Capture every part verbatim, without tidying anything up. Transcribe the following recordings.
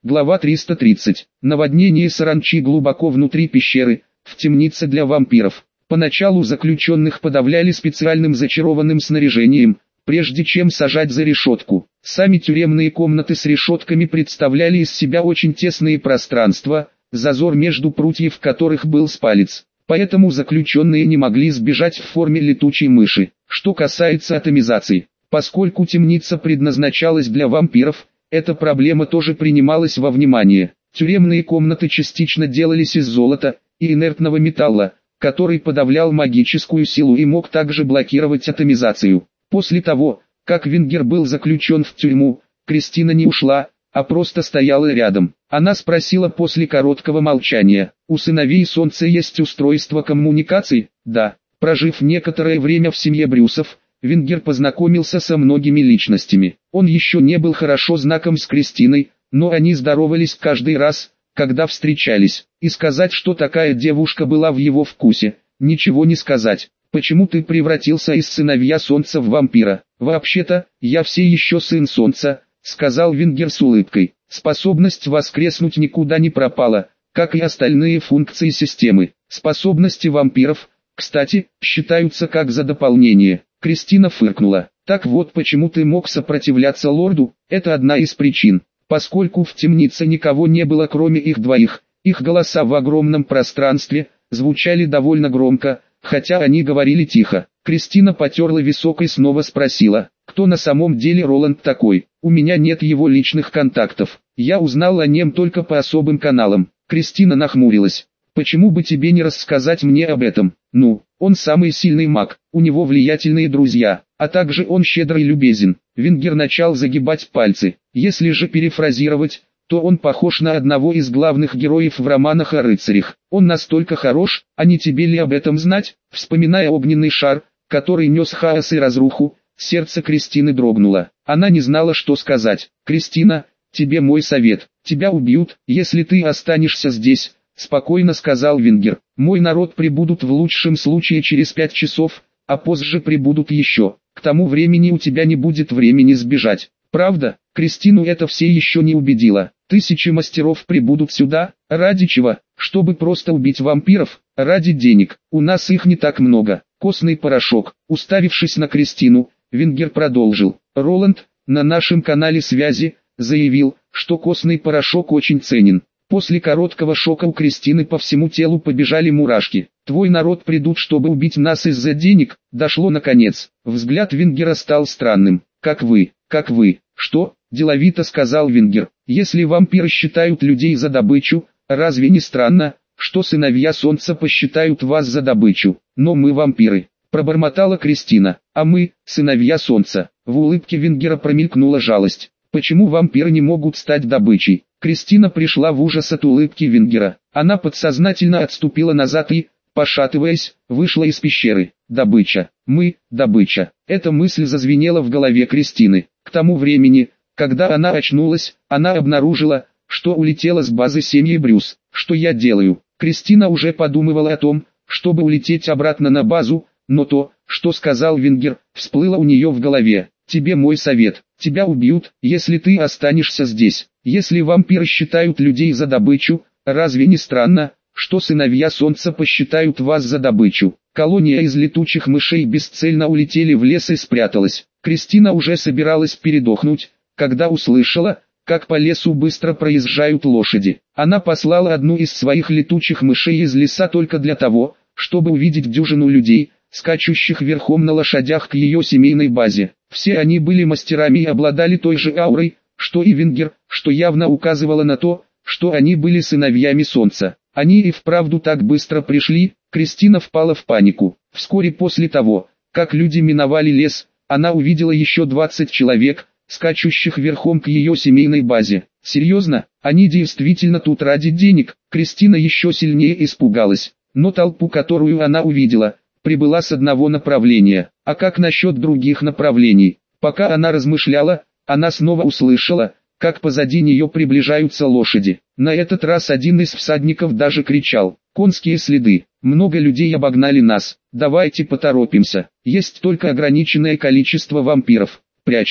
Глава триста тридцать. Наводнение саранчи глубоко внутри пещеры, в темнице для вампиров. Поначалу заключенных подавляли специальным зачарованным снаряжением, прежде чем сажать за решетку. Сами тюремные комнаты с решетками представляли из себя очень тесные пространства, зазор между прутьев которых был с палец. Поэтому заключенные не могли сбежать в форме летучей мыши. Что касается атомизации, поскольку темница предназначалась для вампиров, эта проблема тоже принималась во внимание. Тюремные комнаты частично делались из золота и инертного металла, который подавлял магическую силу и мог также блокировать атомизацию. После того, как Вингер был заключен в тюрьму, Кристина не ушла, а просто стояла рядом. Она спросила после короткого молчания: «У сыновей Солнца есть устройство коммуникаций?» «Да». Прожив некоторое время в семье Брюсов, Вингер познакомился со многими личностями. Он еще не был хорошо знаком с Кристиной, но они здоровались каждый раз, когда встречались. И сказать, что такая девушка была в его вкусе, ничего не сказать. «Почему ты превратился из сыновья Солнца в вампира?» «Вообще-то, я все еще сын Солнца», — сказал Вингер с улыбкой. «Способность воскреснуть никуда не пропала, как и остальные функции системы. Способности вампиров, кстати, считаются как за дополнение». Кристина фыркнула. «Так вот почему ты мог сопротивляться лорду, это одна из причин. Поскольку в темнице никого не было кроме их двоих, их голоса в огромном пространстве звучали довольно громко, хотя они говорили тихо». Кристина потерла висок и снова спросила: «Кто на самом деле Роланд такой? У меня нет его личных контактов. Я узнал о нем только по особым каналам». Кристина нахмурилась. «Почему бы тебе не рассказать мне об этом?» «Ну, он самый сильный маг, у него влиятельные друзья, а также он щедр и любезен». Вингер начал загибать пальцы. «Если же перефразировать, то он похож на одного из главных героев в романах о рыцарях. Он настолько хорош, а не тебе ли об этом знать?» Вспоминая огненный шар, который нес хаос и разруху, сердце Кристины дрогнуло. Она не знала, что сказать. «Кристина, тебе мой совет. Тебя убьют, если ты останешься здесь», — спокойно сказал Вингер. «Мой народ прибудут в лучшем случае через пять часов, а позже прибудут еще. К тому времени у тебя не будет времени сбежать». «Правда?» Кристину это все еще не убедило. «Тысячи мастеров прибудут сюда, ради чего? Чтобы просто убить вампиров? Ради денег. У нас их не так много». Костный порошок. Уставившись на Кристину, Вингер продолжил. «Роланд, на нашем канале связи, заявил, что костный порошок очень ценен». После короткого шока у Кристины по всему телу побежали мурашки. «Твой народ придут, чтобы убить нас из-за денег?» Дошло наконец. Взгляд Вингера стал странным. «Как вы, как вы, что?» – деловито сказал Вингер. «Если вампиры считают людей за добычу, разве не странно, что сыновья Солнца посчитают вас за добычу? Но мы вампиры», – пробормотала Кристина. «А мы, сыновья Солнца». В улыбке Вингера промелькнула жалость. «Почему вампиры не могут стать добычей?» Кристина пришла в ужас от улыбки Вингера. Она подсознательно отступила назад и, пошатываясь, вышла из пещеры. «Добыча. Мы, добыча». Эта мысль зазвенела в голове Кристины. К тому времени, когда она очнулась, она обнаружила, что улетела с базы семьи Брюс. «Что я делаю?» Кристина уже подумывала о том, чтобы улететь обратно на базу, но то, что сказал Вингер, всплыло у нее в голове. «Тебе мой совет. Тебя убьют, если ты останешься здесь. Если вампиры считают людей за добычу, разве не странно, что сыновья Солнца посчитают вас за добычу?» Колония из летучих мышей бесцельно улетели в лес и спряталась. Кристина уже собиралась передохнуть, когда услышала, как по лесу быстро проезжают лошади. Она послала одну из своих летучих мышей из леса только для того, чтобы увидеть дюжину людей, скачущих верхом на лошадях к ее семейной базе. Все они были мастерами и обладали той же аурой, что и Вингер, что явно указывало на то, что они были сыновьями Солнца. Они и вправду так быстро пришли. Кристина впала в панику. Вскоре после того, как люди миновали лес, она увидела еще двадцать человек, скачущих верхом к ее семейной базе. Серьезно, они действительно тут ради денег? Кристина еще сильнее испугалась. Но толпу, которую она увидела, прибыла с одного направления. А как насчет других направлений? Пока она размышляла, она снова услышала, как позади нее приближаются лошади. На этот раз один из всадников даже кричал: «Конские следы! Много людей обогнали нас! Давайте поторопимся! Есть только ограниченное количество вампиров! Прячься!»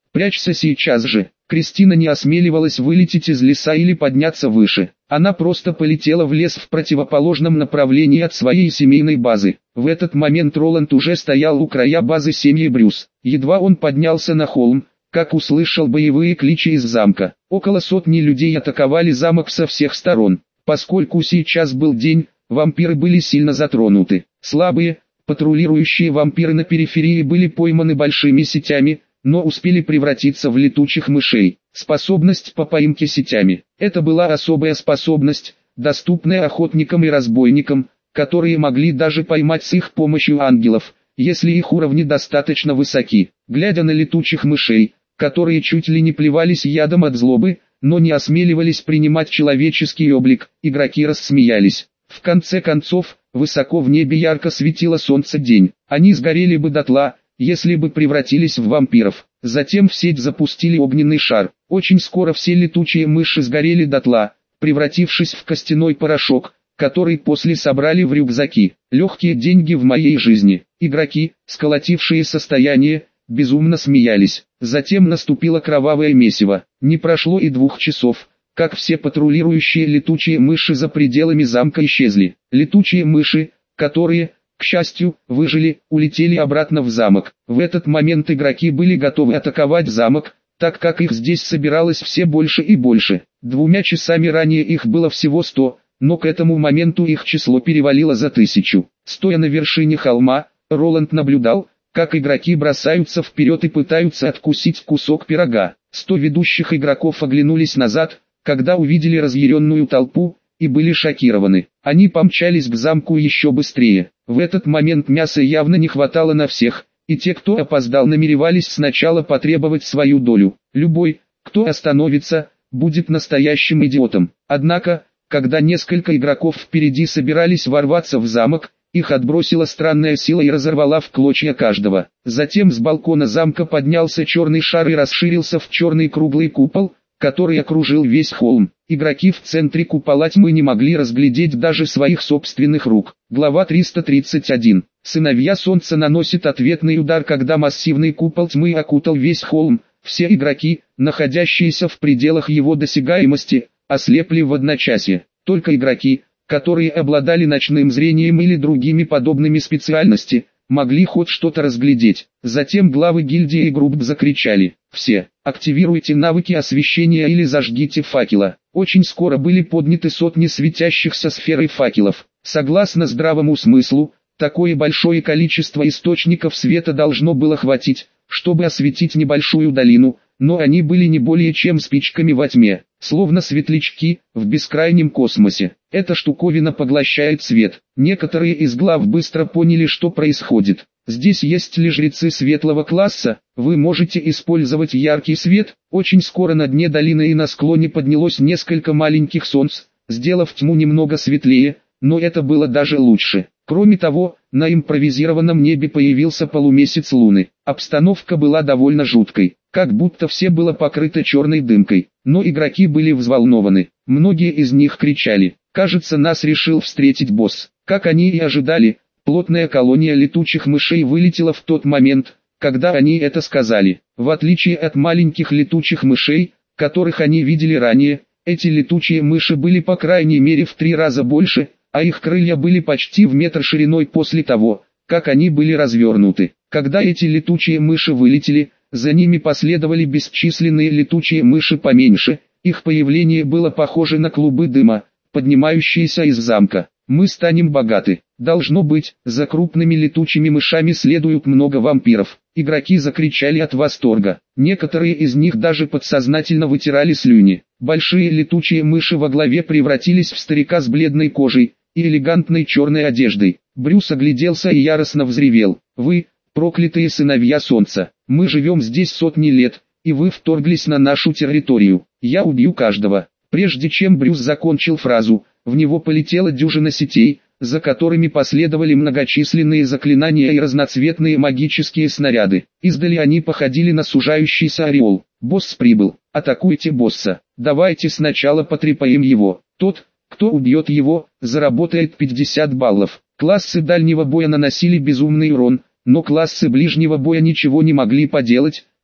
Прячься сейчас же. Кристина не осмеливалась вылететь из леса или подняться выше. Она просто полетела в лес в противоположном направлении от своей семейной базы. В этот момент Роланд уже стоял у края базы семьи Брюс. Едва он поднялся на холм, как услышал боевые кличи из замка. Около сотни людей атаковали замок со всех сторон. Поскольку сейчас был день, вампиры были сильно затронуты. Слабые, патрулирующие вампиры на периферии были пойманы большими сетями, но успели превратиться в летучих мышей. Способность по поимке сетями. Это была особая способность, доступная охотникам и разбойникам, которые могли даже поймать с их помощью ангелов, если их уровни достаточно высоки. Глядя на летучих мышей, которые чуть ли не плевались ядом от злобы, но не осмеливались принимать человеческий облик, игроки рассмеялись. В конце концов, высоко в небе ярко светило солнце день. Они сгорели бы дотла, если бы превратились в вампиров. Затем в сеть запустили огненный шар. Очень скоро все летучие мыши сгорели дотла, превратившись в костяной порошок, который после собрали в рюкзаки. Легкие деньги в моей жизни. Игроки, сколотившие состояние, безумно смеялись. Затем наступило кровавое месиво. Не прошло и двух часов, как все патрулирующие летучие мыши за пределами замка исчезли. Летучие мыши, которые, к счастью, выжили, улетели обратно в замок. В этот момент игроки были готовы атаковать замок, так как их здесь собиралось все больше и больше. Двумя часами ранее их было всего сто, но к этому моменту их число перевалило за тысячу. Стоя на вершине холма, Роланд наблюдал, как игроки бросаются вперед и пытаются откусить кусок пирога. Сто ведущих игроков оглянулись назад, когда увидели разъяренную толпу, и были шокированы. Они помчались к замку еще быстрее. В этот момент мяса явно не хватало на всех, и те, кто опоздал, намеревались сначала потребовать свою долю. Любой, кто остановится, будет настоящим идиотом. Однако, когда несколько игроков впереди собирались ворваться в замок, их отбросила странная сила и разорвала в клочья каждого. Затем с балкона замка поднялся черный шар и расширился в черный круглый купол, который окружил весь холм. Игроки в центре купола тьмы не могли разглядеть даже своих собственных рук. Глава триста тридцать один. Сыновья Солнца наносит ответный удар, когда массивный купол тьмы окутал весь холм. Все игроки, находящиеся в пределах его досягаемости, ослепли в одночасье. Только игроки, которые обладали ночным зрением или другими подобными специальностями, могли хоть что-то разглядеть. Затем главы гильдии и групп закричали: «Все, активируйте навыки освещения или зажгите факела». Очень скоро были подняты сотни светящихся сферой факелов. Согласно здравому смыслу, такое большое количество источников света должно было хватить, чтобы осветить небольшую долину, но они были не более чем спичками во тьме, словно светлячки в бескрайнем космосе. Эта штуковина поглощает свет. Некоторые из глав быстро поняли, что происходит. Здесь есть ли жрецы светлого класса? Вы можете использовать яркий свет. Очень скоро на дне долины и на склоне поднялось несколько маленьких солнц, сделав тьму немного светлее, но это было даже лучше. Кроме того, на импровизированном небе появился полумесяц луны. Обстановка была довольно жуткой, как будто все было покрыто черной дымкой, но игроки были взволнованы. Многие из них кричали: «Кажется, нас решил встретить босс». Как они и ожидали, плотная колония летучих мышей вылетела в тот момент, когда они это сказали. В отличие от маленьких летучих мышей, которых они видели ранее, эти летучие мыши были по крайней мере в три раза больше, а их крылья были почти в метр шириной после того, как они были развернуты. Когда эти летучие мыши вылетели, за ними последовали бесчисленные летучие мыши поменьше. Их появление было похоже на клубы дыма, поднимающиеся из замка. «Мы станем богаты. Должно быть, за крупными летучими мышами следуют много вампиров». Игроки закричали от восторга. Некоторые из них даже подсознательно вытирали слюни. Большие летучие мыши во главе превратились в старика с бледной кожей и элегантной черной одеждой. Брюс огляделся и яростно взревел: «Вы, проклятые сыновья Солнца, мы живем здесь сотни лет, и вы вторглись на нашу территорию. Я убью каждого». Прежде чем Брюс закончил фразу, в него полетела дюжина сетей, за которыми последовали многочисленные заклинания и разноцветные магические снаряды. Издали они походили на сужающийся ореол. «Босс прибыл. Атакуйте босса. Давайте сначала потрепаем его. Тот, кто убьет его, заработает пятьдесят баллов». Классы дальнего боя наносили безумный урон, но классы ближнего боя ничего не могли поделать,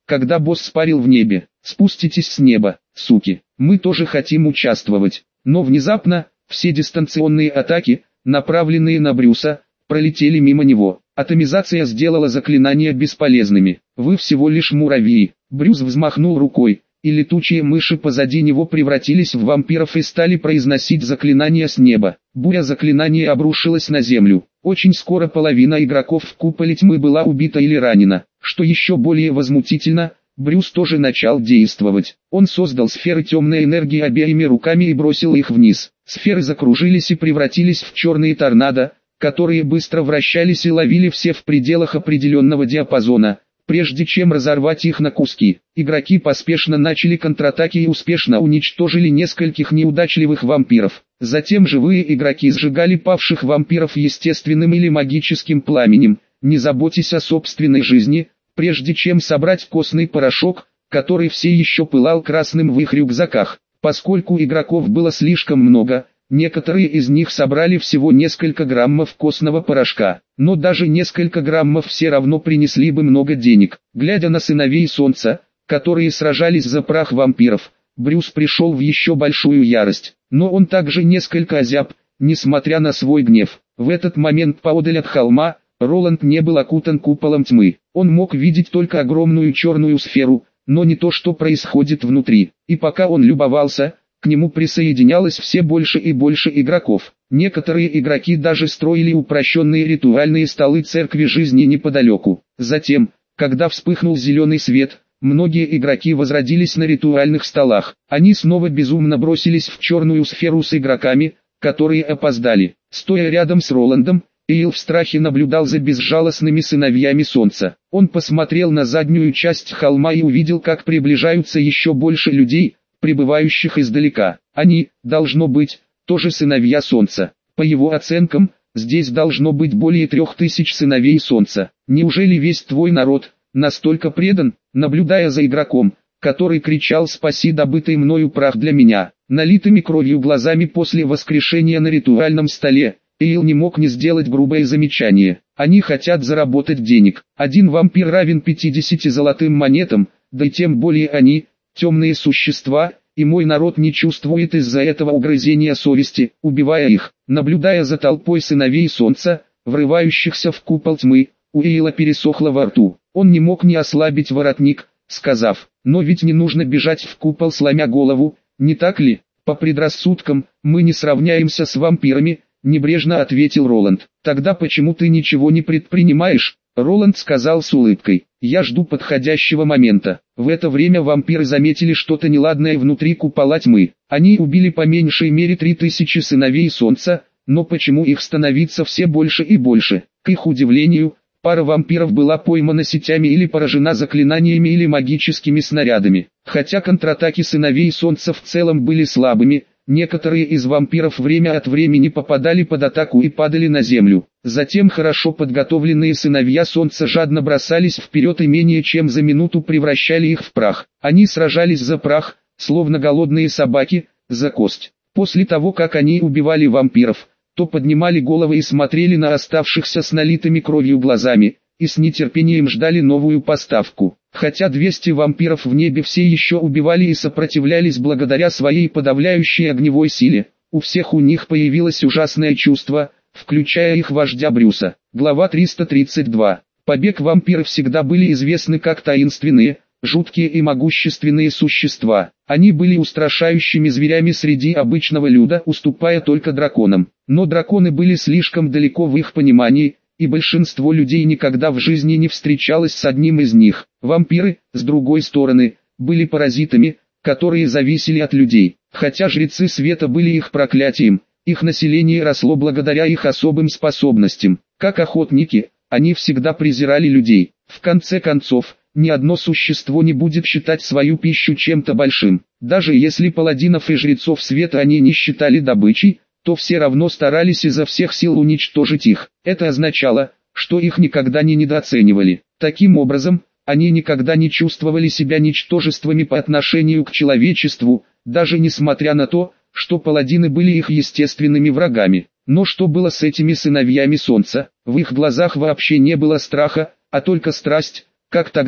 когда босс парил в небе. Спуститесь с неба, суки, мы тоже хотим участвовать. Но внезапно, все дистанционные атаки, направленные на Брюса, пролетели мимо него. Атомизация сделала заклинания бесполезными. Вы всего лишь муравьи. Брюс взмахнул рукой, и летучие мыши позади него превратились в вампиров и стали произносить заклинания с неба. Буря заклинаний обрушилась на землю. Очень скоро половина игроков в куполе тьмы была убита или ранена. Что еще более возмутительно, Брюс тоже начал действовать. Он создал сферы темной энергии обеими руками и бросил их вниз. Сферы закружились и превратились в черные торнадо, которые быстро вращались и ловили все в пределах определенного диапазона, прежде чем разорвать их на куски. Игроки поспешно начали контратаки и успешно уничтожили нескольких неудачливых вампиров. Затем живые игроки сжигали павших вампиров естественным или магическим пламенем, не заботясь о собственной жизни, прежде чем собрать костный порошок, который все еще пылал красным в их рюкзаках. Поскольку игроков было слишком много, некоторые из них собрали всего несколько граммов костного порошка, но даже несколько граммов все равно принесли бы много денег. Глядя на сыновей солнца, которые сражались за прах вампиров, Брюс пришел в еще большую ярость, но он также несколько озяб, несмотря на свой гнев. В этот момент поодаль от холма, Роланд не был окутан куполом тьмы. Он мог видеть только огромную черную сферу, но не то, что происходит внутри. И пока он любовался, к нему присоединялось все больше и больше игроков. Некоторые игроки даже строили упрощенные ритуальные столы церкви жизни неподалеку. Затем, когда вспыхнул зеленый свет, многие игроки возродились на ритуальных столах. Они снова безумно бросились в черную сферу с игроками, которые опоздали. Стоя рядом с Роландом, Эйл в страхе наблюдал за безжалостными сыновьями солнца. Он посмотрел на заднюю часть холма и увидел, как приближаются еще больше людей, прибывающих издалека. Они, должно быть, тоже сыновья солнца. По его оценкам, здесь должно быть более трех тысяч сыновей солнца. Неужели весь твой народ настолько предан? Наблюдая за игроком, который кричал «Спаси добытый мною прах для меня», налитыми кровью глазами после воскрешения на ритуальном столе, Эйл не мог не сделать грубое замечание. Они хотят заработать денег. Один вампир равен пятидесяти золотым монетам, да и тем более они, темные существа, и мой народ не чувствует из-за этого угрызения совести, убивая их. Наблюдая за толпой сыновей солнца, врывающихся в купол тьмы, у Эйла пересохло во рту. Он не мог не ослабить воротник, сказав: «Но ведь не нужно бежать в купол сломя голову, не так ли? По предрассудкам, мы не сравняемся с вампирами», небрежно ответил Роланд. «Тогда почему ты ничего не предпринимаешь?» Роланд сказал с улыбкой: «Я жду подходящего момента». В это время вампиры заметили что-то неладное внутри купола тьмы. Они убили по меньшей мере три тысячи сыновей солнца, но почему их становится все больше и больше? К их удивлению, пара вампиров была поймана сетями или поражена заклинаниями или магическими снарядами. Хотя контратаки сыновей солнца в целом были слабыми, некоторые из вампиров время от времени попадали под атаку и падали на землю. Затем хорошо подготовленные сыновья солнца жадно бросались вперед и менее чем за минуту превращали их в прах. Они сражались за прах, словно голодные собаки, за кость. После того, как они убивали вампиров, то поднимали головы и смотрели на оставшихся с налитыми кровью глазами, и с нетерпением ждали новую поставку. Хотя двести вампиров в небе все еще убивали и сопротивлялись благодаря своей подавляющей огневой силе, у всех у них появилось ужасное чувство, включая их вождя Брюса. Глава триста тридцать два. Побег вампиры всегда были известны как таинственные, жуткие и могущественные существа. Они были устрашающими зверями среди обычного люда, уступая только драконам. Но драконы были слишком далеко в их понимании, и большинство людей никогда в жизни не встречалось с одним из них. Вампиры, с другой стороны, были паразитами, которые зависели от людей. Хотя жрецы света были их проклятием, их население росло благодаря их особым способностям. Как охотники, они всегда презирали людей. В конце концов, ни одно существо не будет считать свою пищу чем-то большим. Даже если паладинов и жрецов света они не считали добычей, то все равно старались изо всех сил уничтожить их. Это означало, что их никогда не недооценивали. Таким образом, они никогда не чувствовали себя ничтожествами по отношению к человечеству, даже несмотря на то, что паладины были их естественными врагами. Но что было с этими сыновьями солнца? В их глазах вообще не было страха, а только страсть, как тогда,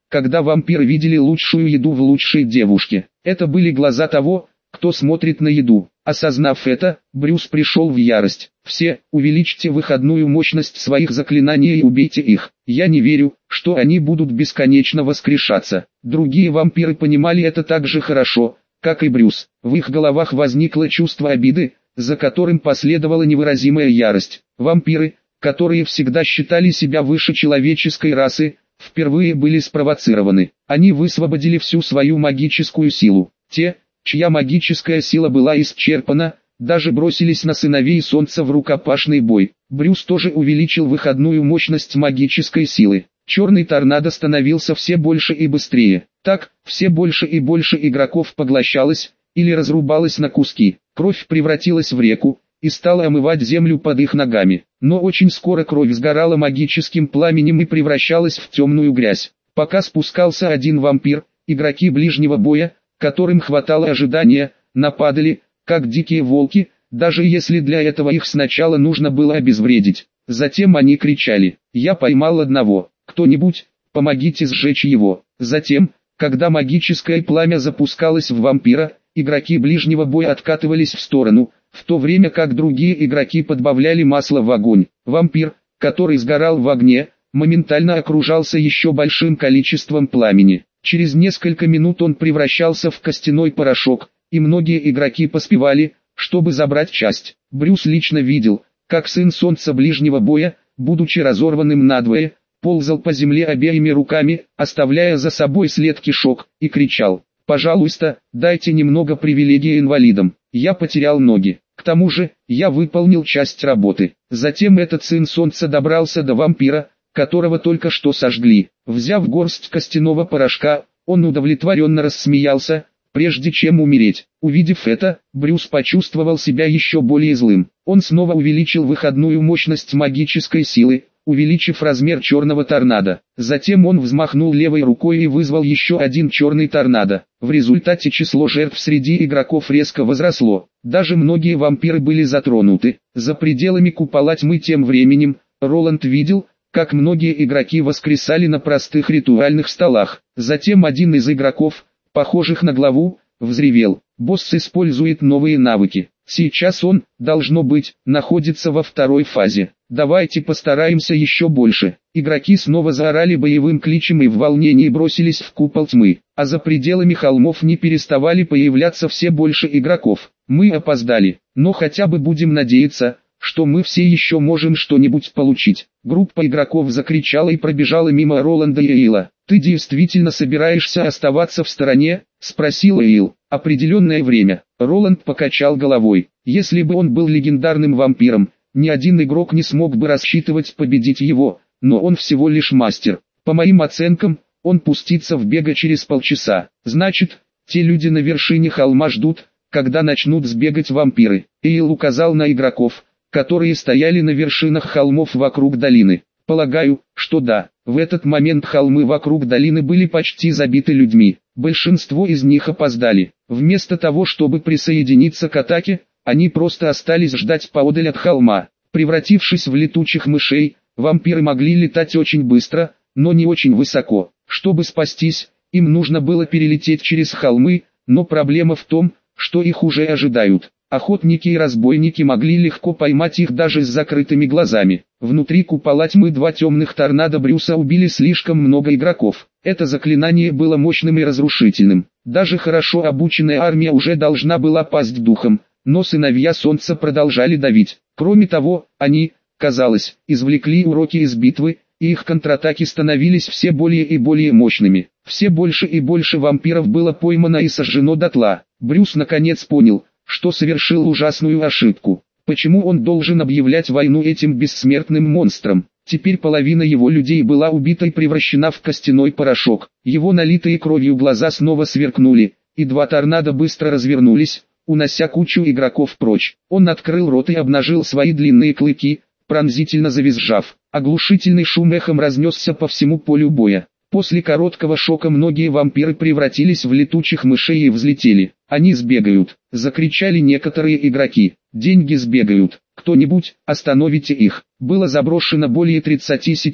когда вампиры видели лучшую еду в лучшей девушке. Это были глаза того, кто смотрит на еду. Осознав это, Брюс пришел в ярость. Все, увеличьте выходную мощность своих заклинаний и убейте их. Я не верю, что они будут бесконечно воскрешаться. Другие вампиры понимали это так же хорошо, как и Брюс. В их головах возникло чувство обиды, за которым последовала невыразимая ярость. Вампиры, которые всегда считали себя выше человеческой расы, впервые были спровоцированы. Они высвободили всю свою магическую силу. Те, чья магическая сила была исчерпана, даже бросились на сыновей Солнца в рукопашный бой. Брюс тоже увеличил выходную мощность магической силы. Черный торнадо становился все больше и быстрее. Так, все больше и больше игроков поглощалось, или разрубалось на куски. Кровь превратилась в реку, и стала омывать землю под их ногами. Но очень скоро кровь сгорала магическим пламенем и превращалась в темную грязь. Пока спускался один вампир, игроки ближнего боя, которым хватало ожидания, нападали, как дикие волки, даже если для этого их сначала нужно было обезвредить. Затем они кричали: «Я поймал одного, кто-нибудь, помогите сжечь его». Затем, когда магическое пламя запускалось в вампира, игроки ближнего боя откатывались в сторону, в то время как другие игроки подбавляли масло в огонь. Вампир, который сгорал в огне, моментально окружался еще большим количеством пламени. Через несколько минут он превращался в костяной порошок, и многие игроки поспевали, чтобы забрать часть. Брюс лично видел, как сын Солнца ближнего боя, будучи разорванным надвое, ползал по земле обеими руками, оставляя за собой след кишок, и кричал: «Пожалуйста, дайте немного привилегий инвалидам, я потерял ноги. К тому же, я выполнил часть работы». Затем этот сын Солнца добрался до вампира, которого только что сожгли. Взяв горсть костяного порошка, он удовлетворенно рассмеялся, прежде чем умереть. Увидев это, Брюс почувствовал себя еще более злым. Он снова увеличил выходную мощность магической силы, увеличив размер черного торнадо. Затем он взмахнул левой рукой и вызвал еще один черный торнадо. В результате число жертв среди игроков резко возросло. Даже многие вампиры были затронуты. За пределами купола тьмы тем временем, Роланд видел, как многие игроки воскресали на простых ритуальных столах. Затем один из игроков, похожих на главу, взревел: «Босс использует новые навыки. Сейчас он, должно быть, находится во второй фазе. Давайте постараемся еще больше». Игроки снова заорали боевым кличем и в волнении бросились в купол тьмы, а за пределами холмов не переставали появляться все больше игроков. «Мы опоздали, но хотя бы будем надеяться, что мы все еще можем что-нибудь получить». Группа игроков закричала и пробежала мимо Роланда и Эйла. «Ты действительно собираешься оставаться в стороне?» — спросил Эйл. «Определенное время». Роланд покачал головой. Если бы он был легендарным вампиром, ни один игрок не смог бы рассчитывать победить его, но он всего лишь мастер. По моим оценкам, он пустится в бега через полчаса. Значит, те люди на вершине холма ждут, когда начнут сбегать вампиры. Эйл указал на игроков, которые стояли на вершинах холмов вокруг долины. «Полагаю, что да». В этот момент холмы вокруг долины были почти забиты людьми. Большинство из них опоздали. Вместо того, чтобы присоединиться к атаке, они просто остались ждать поодаль от холма. Превратившись в летучих мышей, вампиры могли летать очень быстро, но не очень высоко. Чтобы спастись, им нужно было перелететь через холмы, но проблема в том, что их уже ожидают. Охотники и разбойники могли легко поймать их даже с закрытыми глазами. Внутри купола тьмы два темных торнадо Брюса убили слишком много игроков. Это заклинание было мощным и разрушительным. Даже хорошо обученная армия уже должна была пасть духом, но сыновья Солнца продолжали давить. Кроме того, они, казалось, извлекли уроки из битвы, и их контратаки становились все более и более мощными. Все больше и больше вампиров было поймано и сожжено дотла. Брюс наконец понял, что совершил ужасную ошибку. Почему он должен объявлять войну этим бессмертным монстрам? Теперь половина его людей была убита и превращена в костяной порошок. Его налитые кровью глаза снова сверкнули, и два торнадо быстро развернулись, унося кучу игроков прочь. Он открыл рот и обнажил свои длинные клыки, пронзительно завизжав. Оглушительный шум эхом разнесся по всему полю боя. После короткого шока многие вампиры превратились в летучих мышей и взлетели. «Они сбегают!» — закричали некоторые игроки. «Деньги сбегают! Кто-нибудь, остановите их!» Было заброшено более тридцати сетей,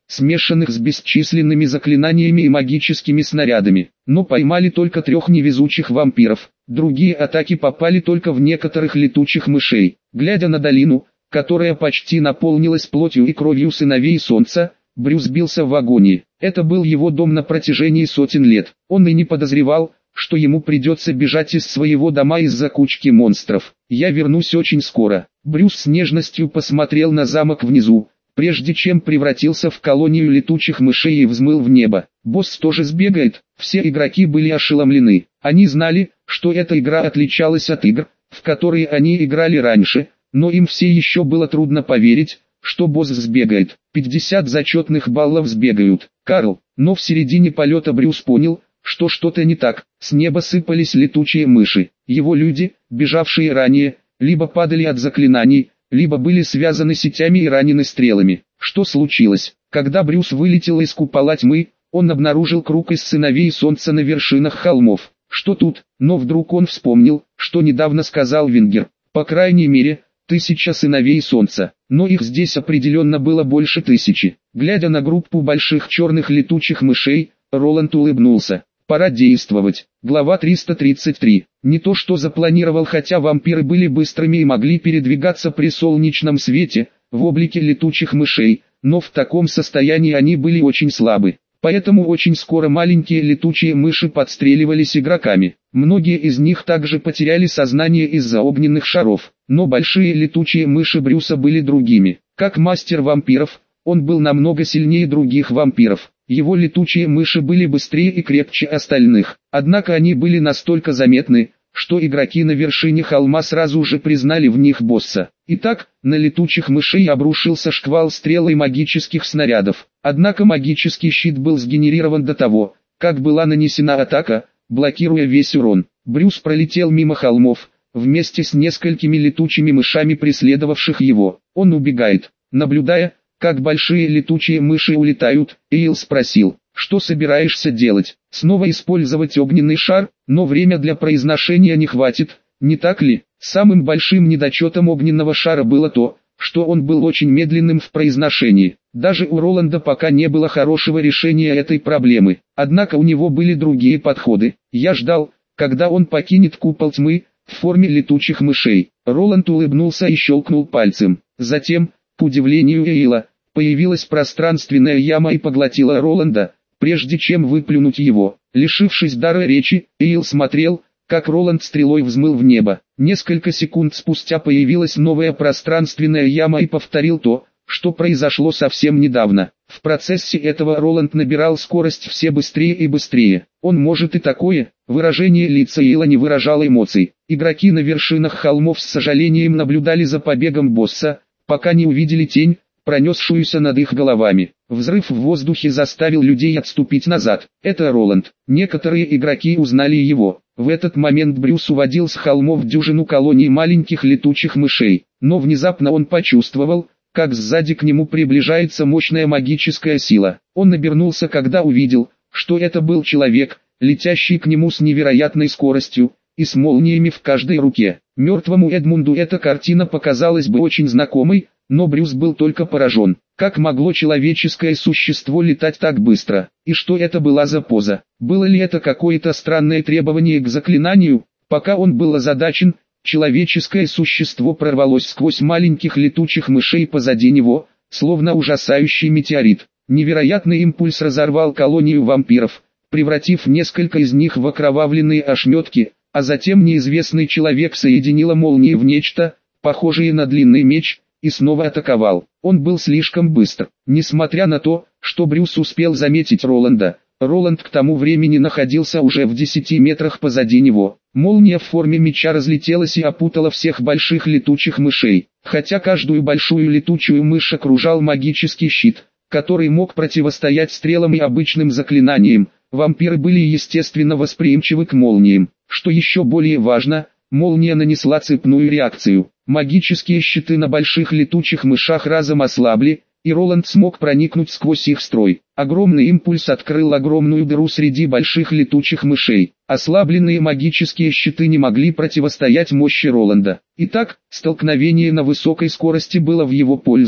смешанных с бесчисленными заклинаниями и магическими снарядами. Но поймали только трех невезучих вампиров, другие атаки попали только в некоторых летучих мышей. Глядя на долину, которая почти наполнилась плотью и кровью сыновей солнца, Брюс бился в агонии. Это был его дом на протяжении сотен лет. Он и не подозревал, что ему придется бежать из своего дома из-за кучки монстров. «Я вернусь очень скоро». Брюс с нежностью посмотрел на замок внизу, прежде чем превратился в колонию летучих мышей и взмыл в небо. Босс тоже сбегает. Все игроки были ошеломлены. Они знали, что эта игра отличалась от игр, в которые они играли раньше, но им все еще было трудно поверить, что босс сбегает. пятьдесят зачетных баллов сбегают. Карл, но в середине полета Брюс понял, что что-то не так. С неба сыпались летучие мыши. Его люди, бежавшие ранее, либо падали от заклинаний, либо были связаны сетями и ранены стрелами. Что случилось? Когда Брюс вылетел из купола тьмы, он обнаружил круг из сыновей солнца на вершинах холмов. Что тут? Но вдруг он вспомнил, что недавно сказал Вингер. По крайней мере, тысяча сыновей солнца. Но их здесь определенно было больше тысячи. Глядя на группу больших черных летучих мышей, Роланд улыбнулся. Пора действовать. Глава триста тридцать три. Не то что запланировал, хотя вампиры были быстрыми и могли передвигаться при солнечном свете, в облике летучих мышей, но в таком состоянии они были очень слабы. Поэтому очень скоро маленькие летучие мыши подстреливались игроками. Многие из них также потеряли сознание из-за огненных шаров, но большие летучие мыши Брюса были другими. Как мастер вампиров, он был намного сильнее других вампиров. Его летучие мыши были быстрее и крепче остальных. Однако они были настолько заметны, что игроки на вершине холма сразу же признали в них босса. Итак, на летучих мышей обрушился шквал стрел и магических снарядов. Однако магический щит был сгенерирован до того, как была нанесена атака, блокируя весь урон. Брюс пролетел мимо холмов, вместе с несколькими летучими мышами, преследовавших его. Он убегает. Наблюдая, как большие летучие мыши улетают, Эйл спросил: «Что собираешься делать? Снова использовать огненный шар? Но время для произношения не хватит, не так ли?» Самым большим недочетом огненного шара было то, что он был очень медленным в произношении. Даже у Роланда пока не было хорошего решения этой проблемы. Однако у него были другие подходы. «Я ждал, когда он покинет купол тьмы, в форме летучих мышей». Роланд улыбнулся и щелкнул пальцем. Затем, к удивлению Эйла, появилась пространственная яма и поглотила Роланда, прежде чем выплюнуть его. Лишившись дара речи, Эйл смотрел, как Роланд стрелой взмыл в небо. Несколько секунд спустя появилась новая пространственная яма и повторил то, что произошло совсем недавно. В процессе этого Роланд набирал скорость все быстрее и быстрее. Он может и такое. Выражение лица Эйла не выражало эмоций. Игроки на вершинах холмов с сожалением наблюдали за побегом босса, пока не увидели тень, пронесшуюся над их головами. Взрыв в воздухе заставил людей отступить назад. Это Роланд. Некоторые игроки узнали его. В этот момент Брюс уводил с холмов дюжину колоний маленьких летучих мышей. Но внезапно он почувствовал, как сзади к нему приближается мощная магическая сила. Он обернулся, когда увидел, что это был человек, летящий к нему с невероятной скоростью и с молниями в каждой руке. Мертвому Эдмунду эта картина показалась бы очень знакомой, но Брюс был только поражен. Как могло человеческое существо летать так быстро? И что это была за поза? Было ли это какое-то странное требование к заклинанию? Пока он был озадачен, человеческое существо прорвалось сквозь маленьких летучих мышей позади него, словно ужасающий метеорит. Невероятный импульс разорвал колонию вампиров, превратив несколько из них в окровавленные ошметки, а затем неизвестный человек соединил молнии в нечто, похожее на длинный меч, и снова атаковал. Он был слишком быстр. Несмотря на то, что Брюс успел заметить Роланда, Роланд к тому времени находился уже в десяти метрах позади него. Молния в форме меча разлетелась и опутала всех больших летучих мышей. Хотя каждую большую летучую мышь окружал магический щит, который мог противостоять стрелам и обычным заклинаниям, вампиры были естественно восприимчивы к молниям. Что еще более важно, молния нанесла цепную реакцию. Магические щиты на больших летучих мышах разом ослабли, и Роланд смог проникнуть сквозь их строй. Огромный импульс открыл огромную дыру среди больших летучих мышей. Ослабленные магические щиты не могли противостоять мощи Роланда. Итак, столкновение на высокой скорости было в его пользу.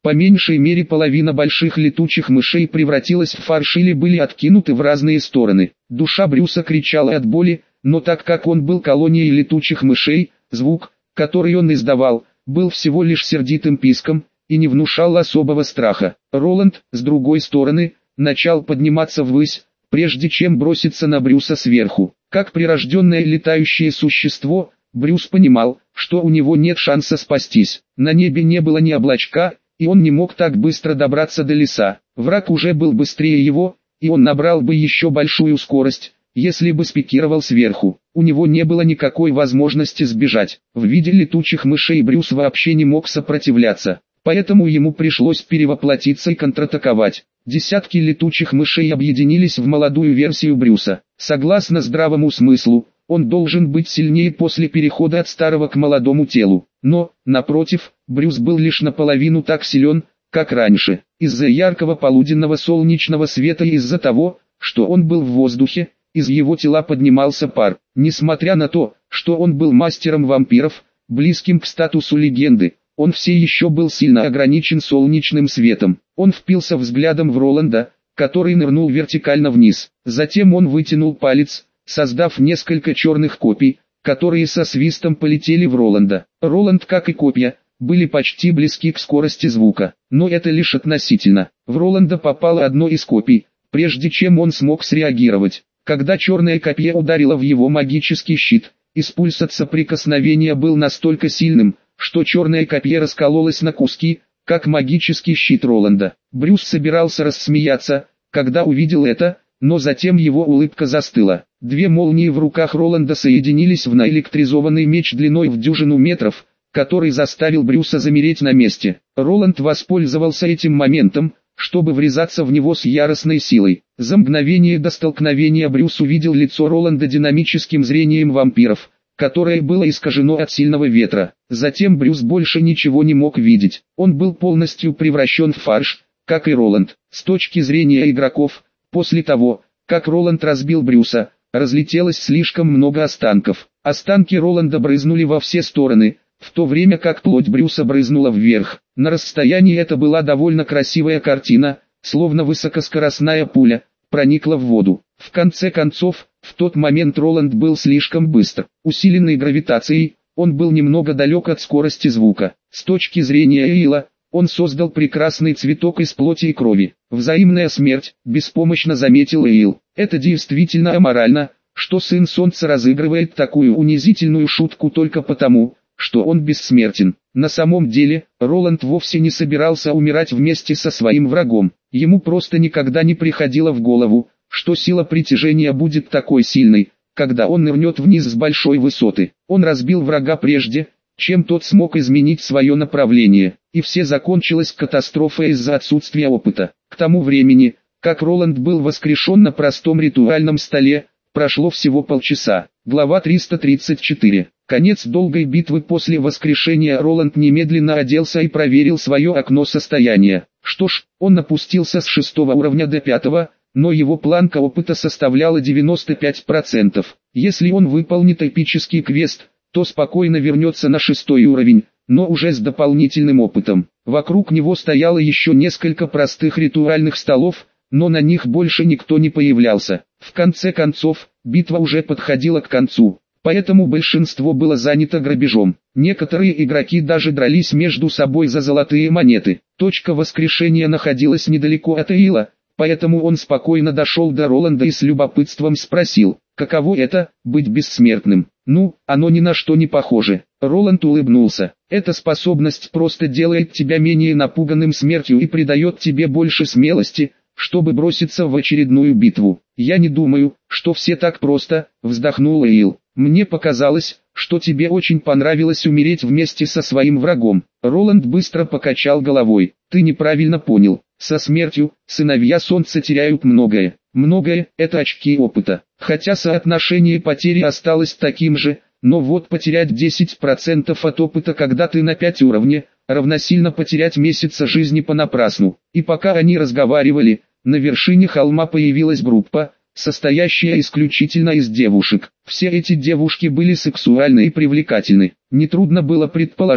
По меньшей мере половина больших летучих мышей превратилась в фарш или были откинуты в разные стороны. Душа Брюса кричала от боли, но так как он был колонией летучих мышей, звук, который он издавал, был всего лишь сердитым писком, и не внушал особого страха. Роланд, с другой стороны, начал подниматься ввысь, прежде чем броситься на Брюса сверху. Как прирожденное летающее существо, Брюс понимал, что у него нет шанса спастись. На небе не было ни облачка, и он не мог так быстро добраться до леса. Враг уже был быстрее его, и он набрал бы еще большую скорость, если бы спикировал сверху. У него не было никакой возможности сбежать. В виде летучих мышей Брюс вообще не мог сопротивляться, поэтому ему пришлось перевоплотиться и контратаковать. Десятки летучих мышей объединились в молодую версию Брюса. Согласно здравому смыслу, он должен быть сильнее после перехода от старого к молодому телу. Но, напротив, Брюс был лишь наполовину так силен, как раньше. Из-за яркого полуденного солнечного света и из-за того, что он был в воздухе, из его тела поднимался пар. Несмотря на то, что он был мастером вампиров, близким к статусу легенды, он все еще был сильно ограничен солнечным светом. Он впился взглядом в Роланда, который нырнул вертикально вниз. Затем он вытянул палец, создав несколько черных копий, которые со свистом полетели в Роланда. Роланд, как и копья, были почти близки к скорости звука, но это лишь относительно. В Роланда попало одно из копий, прежде чем он смог среагировать. Когда черное копье ударило в его магический щит, импульс от соприкосновения был настолько сильным, что черное копье раскололось на куски, как магический щит Роланда. Брюс собирался рассмеяться, когда увидел это, но затем его улыбка застыла. Две молнии в руках Роланда соединились в наэлектризованный меч длиной в дюжину метров, который заставил Брюса замереть на месте. Роланд воспользовался этим моментом, чтобы врезаться в него с яростной силой. За мгновение до столкновения Брюс увидел лицо Роланда динамическим зрением вампиров, которое было искажено от сильного ветра. Затем Брюс больше ничего не мог видеть. Он был полностью превращен в фарш, как и Роланд. С точки зрения игроков, после того, как Роланд разбил Брюса, разлетелось слишком много останков. Останки Роланда брызнули во все стороны, в то время как плоть Брюса брызнула вверх. На расстоянии это была довольно красивая картина, словно высокоскоростная пуля проникла в воду. В конце концов, в тот момент Роланд был слишком быстр. Усиленный гравитацией, он был немного далек от скорости звука. С точки зрения Эйла, он создал прекрасный цветок из плоти и крови. Взаимная смерть, беспомощно заметил Эйл. Это действительно аморально, что сын Солнца разыгрывает такую унизительную шутку только потому, что он бессмертен. На самом деле, Роланд вовсе не собирался умирать вместе со своим врагом. Ему просто никогда не приходило в голову, что сила притяжения будет такой сильной, когда он нырнет вниз с большой высоты. Он разбил врага прежде, чем тот смог изменить свое направление, и все закончилось катастрофой из-за отсутствия опыта. К тому времени, как Роланд был воскрешен на простом ритуальном столе, прошло всего полчаса. Глава триста тридцать четыре. Конец долгой битвы. После воскрешения Роланд немедленно оделся и проверил свое окно состояния. Что ж, он опустился с шестого уровня до пятого, но его планка опыта составляла девяносто пять процентов. Если он выполнит эпический квест, то спокойно вернется на шестой уровень, но уже с дополнительным опытом. Вокруг него стояло еще несколько простых ритуальных столов, но на них больше никто не появлялся. В конце концов, битва уже подходила к концу, поэтому большинство было занято грабежом. Некоторые игроки даже дрались между собой за золотые монеты. Точка воскрешения находилась недалеко от Эйла, поэтому он спокойно дошел до Роланда и с любопытством спросил, каково это — быть бессмертным. Ну, оно ни на что не похоже. Роланд улыбнулся. Эта способность просто делает тебя менее напуганным смертью и придает тебе больше смелости, чтобы броситься в очередную битву. Я не думаю, что все так просто, вздохнул Эйл. Мне показалось, что тебе очень понравилось умереть вместе со своим врагом. Роланд быстро покачал головой. Ты неправильно понял. Со смертью, сыновья Солнца теряют многое. Многое – это очки опыта. Хотя соотношение потери осталось таким же, но вот потерять десять процентов от опыта, когда ты на пять уровне, равносильно потерять месяца жизни понапрасну. И пока они разговаривали, на вершине холма появилась группа, состоящая исключительно из девушек. Все эти девушки были сексуальны и привлекательны. Нетрудно было предположить,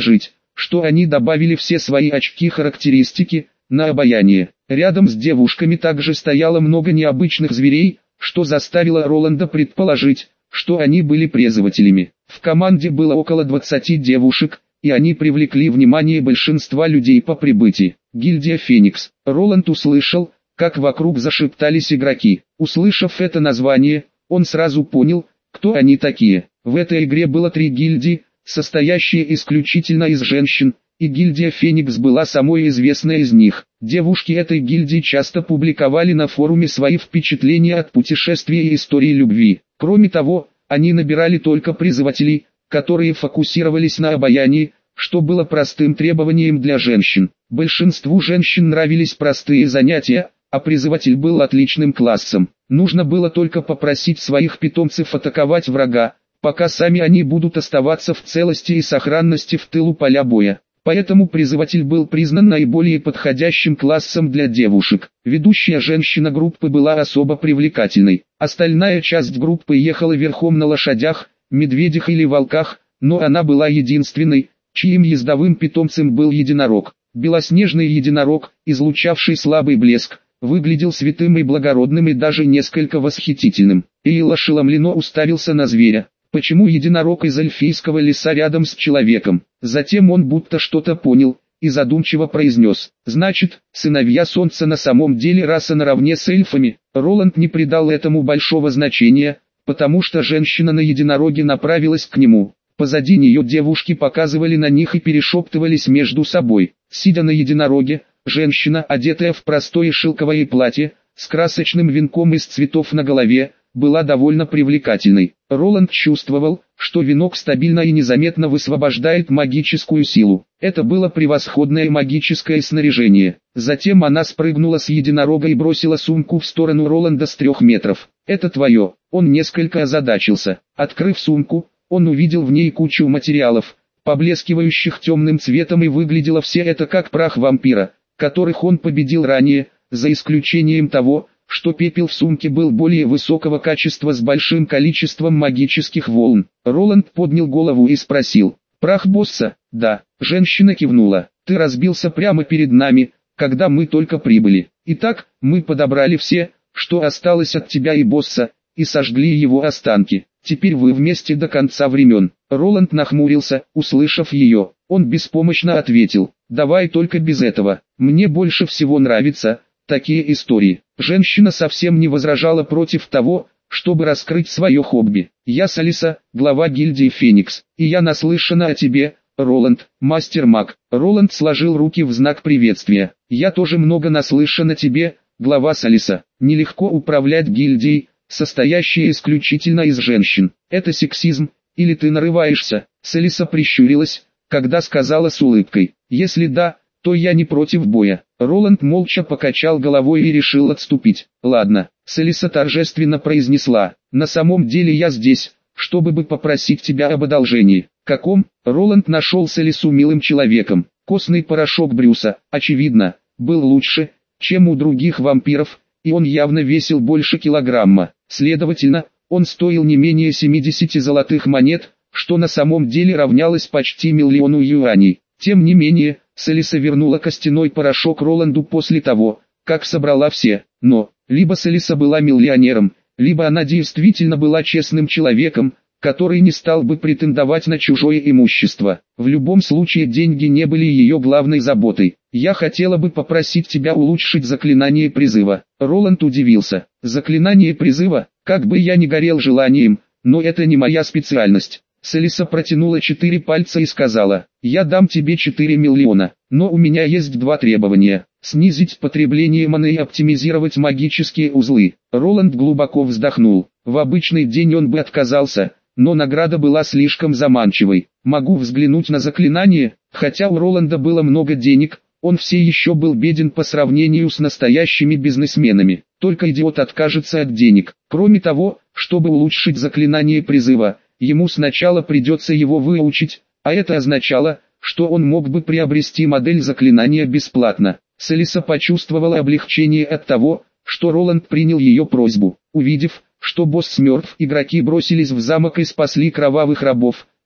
что они добавили все свои очки характеристики на обаяние. Рядом с девушками также стояло много необычных зверей, что заставило Роланда предположить, что они были презывателями. В команде было около двадцати девушек, и они привлекли внимание большинства людей по прибытии. Гильдия Феникс. Роланд услышал, как вокруг зашептались игроки. Услышав это название, он сразу понял, кто они такие. В этой игре было три гильдии, состоящие исключительно из женщин, и гильдия Феникс была самой известной из них. Девушки этой гильдии часто публиковали на форуме свои впечатления от путешествия и истории любви. Кроме того, они набирали только призывателей, которые фокусировались на обаянии, что было простым требованием для женщин. Большинству женщин нравились простые занятия, а призыватель был отличным классом. Нужно было только попросить своих питомцев атаковать врага, пока сами они будут оставаться в целости и сохранности в тылу поля боя. Поэтому призыватель был признан наиболее подходящим классом для девушек. Ведущая женщина группы была особо привлекательной. Остальная часть группы ехала верхом на лошадях, медведях или волках, но она была единственной, чьим ездовым питомцем был единорог. Белоснежный единорог, излучавший слабый блеск, выглядел святым и благородным и даже несколько восхитительным. Эйл ошеломленно уставился на зверя. Почему единорог из эльфийского леса рядом с человеком? Затем он будто что-то понял, и задумчиво произнес: «Значит, сыновья солнца на самом деле раса наравне с эльфами». Роланд не придал этому большого значения, потому что женщина на единороге направилась к нему. Позади нее девушки показывали на них и перешептывались между собой. Сидя на единороге, женщина, одетая в простое шелковое платье, с красочным венком из цветов на голове, была довольно привлекательной. Роланд чувствовал, что венок стабильно и незаметно высвобождает магическую силу. Это было превосходное магическое снаряжение. Затем она спрыгнула с единорога и бросила сумку в сторону Роланда с трех метров. «Это твое». Он несколько озадачился. Открыв сумку, он увидел в ней кучу материалов, поблескивающих темным цветом, и выглядело все это как прах вампира, которых он победил ранее, за исключением того, что пепел в сумке был более высокого качества с большим количеством магических волн. Роланд поднял голову и спросил: «Прах босса?» «Да». Женщина кивнула. «Ты разбился прямо перед нами, когда мы только прибыли. Итак, мы подобрали все, что осталось от тебя и босса, и сожгли его останки. Теперь вы вместе до конца времен». Роланд нахмурился, услышав ее. Он беспомощно ответил: «Давай только без этого. Мне больше всего нравятся такие истории». Женщина совсем не возражала против того, чтобы раскрыть свое хобби. «Я Салиса, глава гильдии Феникс, и я наслышана о тебе, Роланд, мастер-маг». Роланд сложил руки в знак приветствия. «Я тоже много наслышан о тебе, глава Салиса. Нелегко управлять гильдией, состоящей исключительно из женщин. Это сексизм, или ты нарываешься?» Салиса прищурилась, когда сказала с улыбкой: «Если да, то я не против боя». Роланд молча покачал головой и решил отступить. «Ладно», Салиса торжественно произнесла, «на самом деле я здесь, чтобы бы попросить тебя об одолжении». «Каком?» Роланд нашел Салису милым человеком. Костный порошок Брюса, очевидно, был лучше, чем у других вампиров, и он явно весил больше килограмма. Следовательно, он стоил не менее семидесяти золотых монет, что на самом деле равнялось почти миллиону юаней. Тем не менее, Салиса вернула костяной порошок Роланду после того, как собрала все. Но, либо Салиса была миллионером, либо она действительно была честным человеком, который не стал бы претендовать на чужое имущество. В любом случае деньги не были ее главной заботой. «Я хотела бы попросить тебя улучшить заклинание призыва». Роланд удивился. «Заклинание призыва? Как бы я ни горел желанием, но это не моя специальность». Салиса протянула четыре пальца и сказала: «Я дам тебе четыре миллиона, но у меня есть два требования: снизить потребление маны и оптимизировать магические узлы». Роланд глубоко вздохнул. В обычный день он бы отказался, но награда была слишком заманчивой. «Могу взглянуть на заклинание?» Хотя у Роланда было много денег, он все еще был беден по сравнению с настоящими бизнесменами. Только идиот откажется от денег. Кроме того, чтобы улучшить заклинание призыва, ему сначала придется его выучить, а это означало, что он мог бы приобрести модель заклинания бесплатно. Салиса почувствовала облегчение от того, что Роланд принял ее просьбу. Увидев, что босс мертв, игроки бросились в замок и спасли кровавых рабов,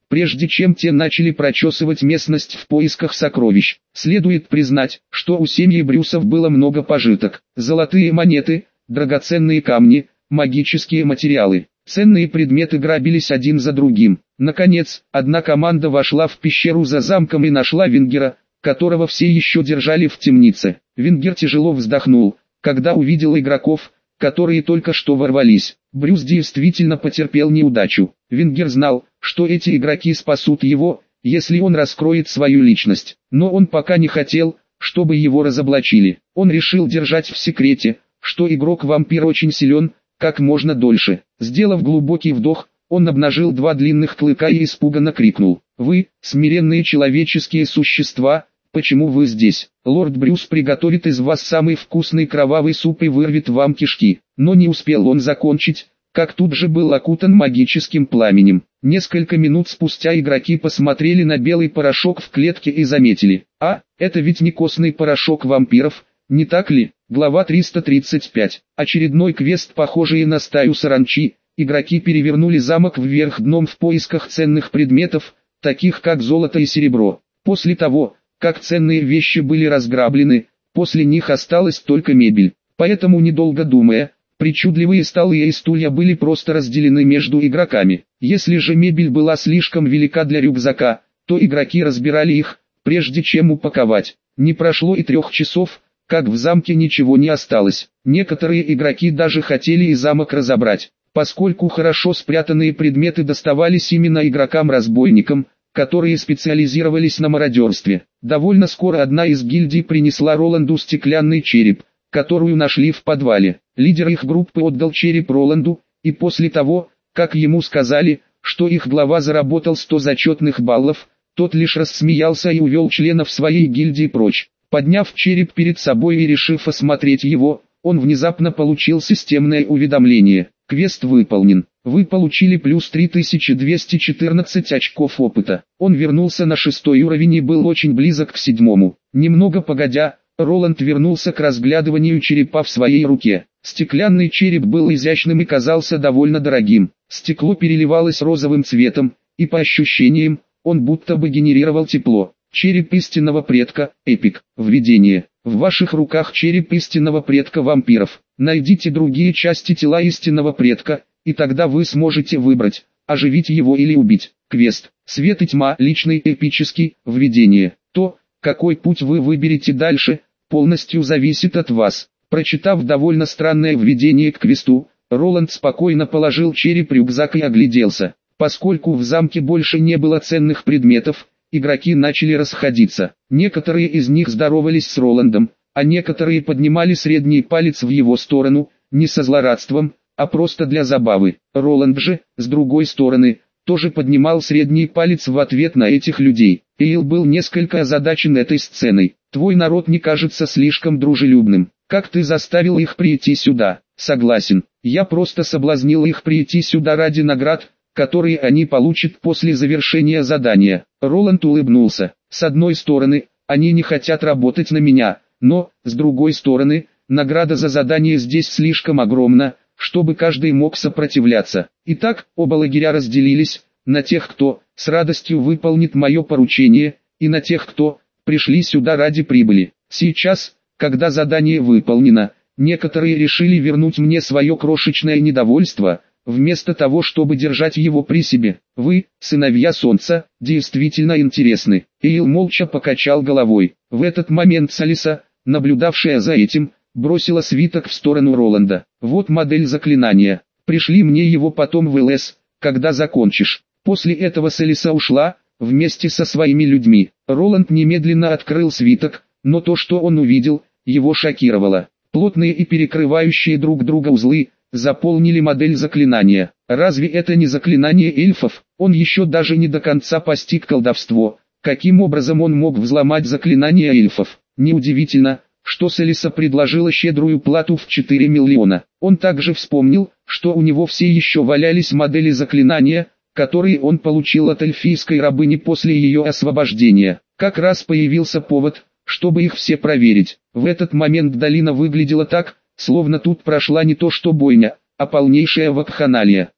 прежде чем те начали прочесывать местность в поисках сокровищ. Следует признать, что у семьи Брюсов было много пожиток: золотые монеты, драгоценные камни, магические материалы. Ценные предметы грабились один за другим. Наконец, одна команда вошла в пещеру за замком и нашла Вингера, которого все еще держали в темнице. Вингер тяжело вздохнул, когда увидел игроков, которые только что ворвались. Брюс действительно потерпел неудачу. Вингер знал, что эти игроки спасут его, если он раскроет свою личность. Но он пока не хотел, чтобы его разоблачили. Он решил держать в секрете, что игрок-вампир очень силен, как можно дольше. Сделав глубокий вдох, он обнажил два длинных клыка и испуганно крикнул: «Вы, смиренные человеческие существа, почему вы здесь? Лорд Брюс приготовит из вас самый вкусный кровавый суп и вырвет вам кишки». Но не успел он закончить, как тут же был окутан магическим пламенем. Несколько минут спустя игроки посмотрели на белый порошок в клетке и заметили: «А, это ведь не костный порошок вампиров, не так ли?» Глава триста тридцать пять. Очередной квест, похожий на стаю саранчи. Игроки перевернули замок вверх дном в поисках ценных предметов, таких как золото и серебро. После того, как ценные вещи были разграблены, после них осталась только мебель. Поэтому, недолго думая, причудливые столы и стулья были просто разделены между игроками. Если же мебель была слишком велика для рюкзака, то игроки разбирали их, прежде чем упаковать. Не прошло и трех часов, как в замке ничего не осталось. Некоторые игроки даже хотели и замок разобрать, поскольку хорошо спрятанные предметы доставались именно игрокам-разбойникам, которые специализировались на мародерстве. Довольно скоро одна из гильдий принесла Роланду стеклянный череп, которую нашли в подвале. Лидер их группы отдал череп Роланду, и после того, как ему сказали, что их глава заработал сто зачетных баллов, тот лишь рассмеялся и увел членов своей гильдии прочь. Подняв череп перед собой и решив осмотреть его, он внезапно получил системное уведомление: квест выполнен. Вы получили плюс три тысячи двести четырнадцать очков опыта. Он вернулся на шестой уровень и был очень близок к седьмому. Немного погодя, Роланд вернулся к разглядыванию черепа в своей руке. Стеклянный череп был изящным и казался довольно дорогим. Стекло переливалось розовым цветом, и по ощущениям, он будто бы генерировал тепло. Череп истинного предка, эпик. Введение. В ваших руках череп истинного предка вампиров. Найдите другие части тела истинного предка, и тогда вы сможете выбрать, оживить его или убить. Квест. Свет и тьма. Личный, эпический. Введение. То, какой путь вы выберете дальше, полностью зависит от вас. Прочитав довольно странное введение к квесту, Роланд спокойно положил череп в рюкзак и огляделся. Поскольку в замке больше не было ценных предметов, игроки начали расходиться. Некоторые из них здоровались с Роландом, а некоторые поднимали средний палец в его сторону, не со злорадством, а просто для забавы. Роланд же, с другой стороны, тоже поднимал средний палец в ответ на этих людей. Эйл был несколько озадачен этой сценой. «Твой народ не кажется слишком дружелюбным. Как ты заставил их прийти сюда?» «Согласен, я просто соблазнил их прийти сюда ради наград, которые они получат после завершения задания». Роланд улыбнулся. «С одной стороны, они не хотят работать на меня, но, с другой стороны, награда за задание здесь слишком огромна, чтобы каждый мог сопротивляться». Итак, оба лагеря разделились, на тех, кто с радостью выполнит мое поручение, и на тех, кто пришли сюда ради прибыли. Сейчас, когда задание выполнено, некоторые решили вернуть мне свое крошечное недовольство, вместо того, чтобы держать его при себе. Вы, сыновья Солнца, действительно интересны. Эйл молча покачал головой. В этот момент Салиса, наблюдавшая за этим, бросила свиток в сторону Роланда. «Вот модель заклинания. Пришли мне его потом в ЛС, когда закончишь». После этого Салиса ушла, вместе со своими людьми. Роланд немедленно открыл свиток, но то, что он увидел, его шокировало. Плотные и перекрывающие друг друга узлы заполнили модель заклинания. Разве это не заклинание эльфов? Он еще даже не до конца постиг колдовство. Каким образом он мог взломать заклинание эльфов? Неудивительно, что Салиса предложила щедрую плату в четыре миллиона. Он также вспомнил, что у него все еще валялись модели заклинания, которые он получил от эльфийской рабыни после ее освобождения. Как раз появился повод, чтобы их все проверить. В этот момент долина выглядела так, словно тут прошла не то что бойня, а полнейшая вакханалия.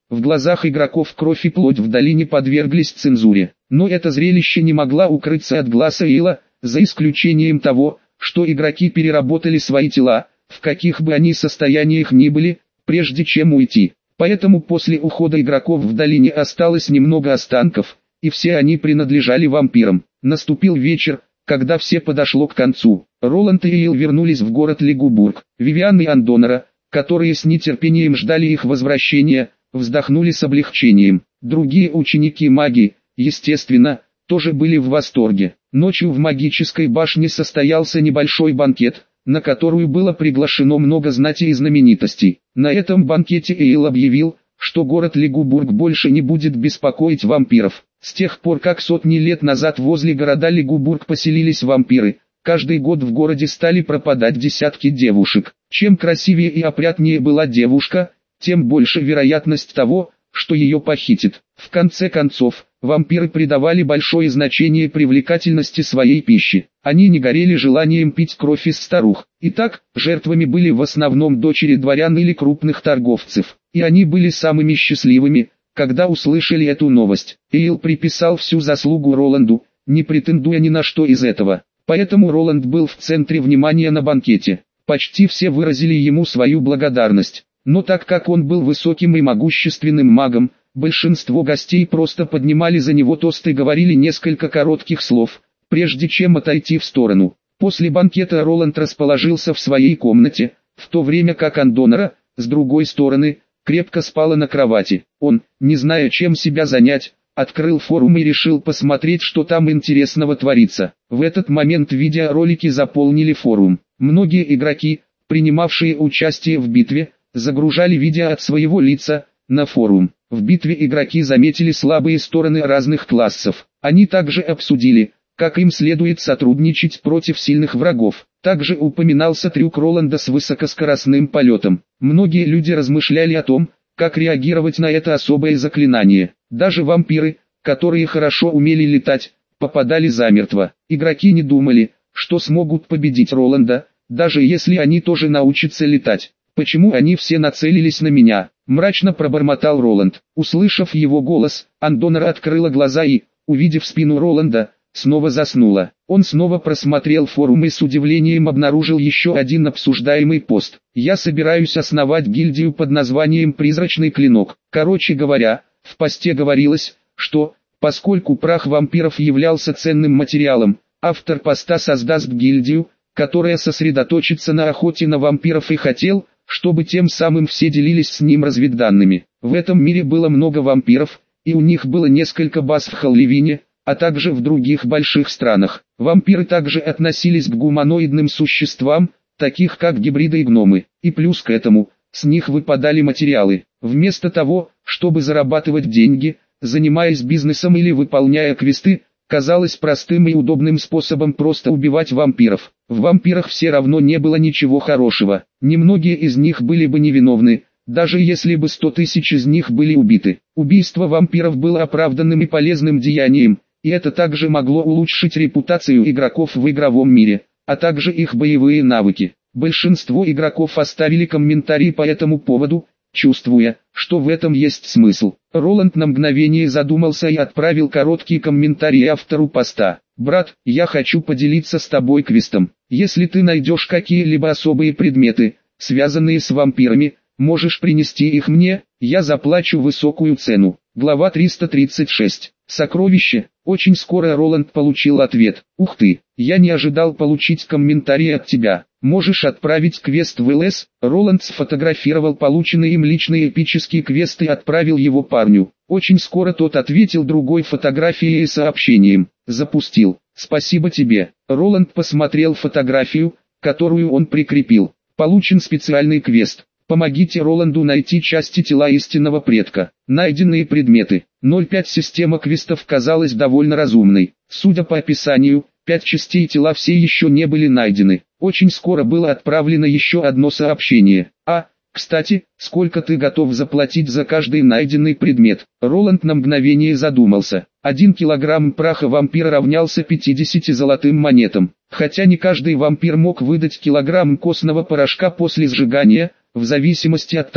В глазах игроков кровь и плоть в долине подверглись цензуре. Но это зрелище не могло укрыться от глаз Эйла, за исключением того, что игроки переработали свои тела, в каких бы они состояниях ни были, прежде чем уйти. Поэтому после ухода игроков в долине осталось немного останков, и все они принадлежали вампирам. Наступил вечер, когда все подошло к концу. Роланд и Эйл вернулись в город Легубург. Вивиан и Андонера, которые с нетерпением ждали их возвращения, вздохнули с облегчением. Другие ученики магии, естественно, тоже были в восторге. Ночью в магической башне состоялся небольшой банкет, на которую было приглашено много знати и знаменитостей. На этом банкете Эйл объявил, что город Легубург больше не будет беспокоить вампиров. С тех пор, как сотни лет назад возле города Легубург поселились вампиры, каждый год в городе стали пропадать десятки девушек. Чем красивее и опрятнее была девушка, тем больше вероятность того, что ее похитят. В конце концов, вампиры придавали большое значение привлекательности своей пищи. Они не горели желанием пить кровь из старух. Итак, жертвами были в основном дочери дворян или крупных торговцев. И они были самыми счастливыми, когда услышали эту новость. Эйл приписал всю заслугу Роланду, не претендуя ни на что из этого. Поэтому Роланд был в центре внимания на банкете. Почти все выразили ему свою благодарность. Но так как он был высоким и могущественным магом, большинство гостей просто поднимали за него тост и говорили несколько коротких слов, прежде чем отойти в сторону. После банкета Роланд расположился в своей комнате, в то время как Андонера, с другой стороны, крепко спала на кровати. Он, не зная чем себя занять, открыл форум и решил посмотреть, что там интересного творится. В этот момент видеоролики заполнили форум. Многие игроки, принимавшие участие в битве, загружали видео от своего лица на форум. В битве игроки заметили слабые стороны разных классов. Они также обсудили, как им следует сотрудничать против сильных врагов. Также упоминался трюк Роланда с высокоскоростным полетом. Многие люди размышляли о том, как реагировать на это особое заклинание. Даже вампиры, которые хорошо умели летать, попадали замертво. Игроки не думали, что смогут победить Роланда, даже если они тоже научатся летать. «Почему они все нацелились на меня?» – мрачно пробормотал Роланд. Услышав его голос, Андонера открыла глаза и, увидев спину Роланда, снова заснула. Он снова просмотрел форум и с удивлением обнаружил еще один обсуждаемый пост. «Я собираюсь основать гильдию под названием «Призрачный клинок». Короче говоря, в посте говорилось, что, поскольку прах вампиров являлся ценным материалом, автор поста создаст гильдию, которая сосредоточится на охоте на вампиров и хотел, чтобы тем самым все делились с ним разведданными. В этом мире было много вампиров, и у них было несколько баз в Халливине, а также в других больших странах. Вампиры также относились к гуманоидным существам, таких как гибриды и гномы, и плюс к этому, с них выпадали материалы. Вместо того, чтобы зарабатывать деньги, занимаясь бизнесом или выполняя квесты, казалось простым и удобным способом просто убивать вампиров. В вампирах все равно не было ничего хорошего. Немногие из них были бы невиновны, даже если бы сто тысяч из них были убиты. Убийство вампиров было оправданным и полезным деянием, и это также могло улучшить репутацию игроков в игровом мире, а также их боевые навыки. Большинство игроков оставили комментарии по этому поводу, чувствуя, что в этом есть смысл. Роланд на мгновение задумался и отправил короткий комментарий автору поста. «Брат, я хочу поделиться с тобой квестом. Если ты найдешь какие-либо особые предметы, связанные с вампирами, можешь принести их мне, я заплачу высокую цену». Глава триста тридцать шесть. Сокровище. Очень скоро Роланд получил ответ. «Ух ты, я не ожидал получить комментарий от тебя. Можешь отправить квест в ЛС?» Роланд сфотографировал полученный им личный эпический квест и отправил его парню. Очень скоро тот ответил другой фотографией и сообщением. «Запустил. Спасибо тебе». Роланд посмотрел фотографию, которую он прикрепил. Получен специальный квест. Помогите Роланду найти части тела истинного предка. Найденные предметы. ноль пять Система квестов казалась довольно разумной. Судя по описанию, пять частей тела все еще не были найдены. Очень скоро было отправлено еще одно сообщение. «А, кстати, сколько ты готов заплатить за каждый найденный предмет?» Роланд на мгновение задумался. Один килограмм праха вампира равнялся пятидесяти золотым монетам. Хотя не каждый вампир мог выдать килограмм костного порошка после сжигания, в зависимости от того,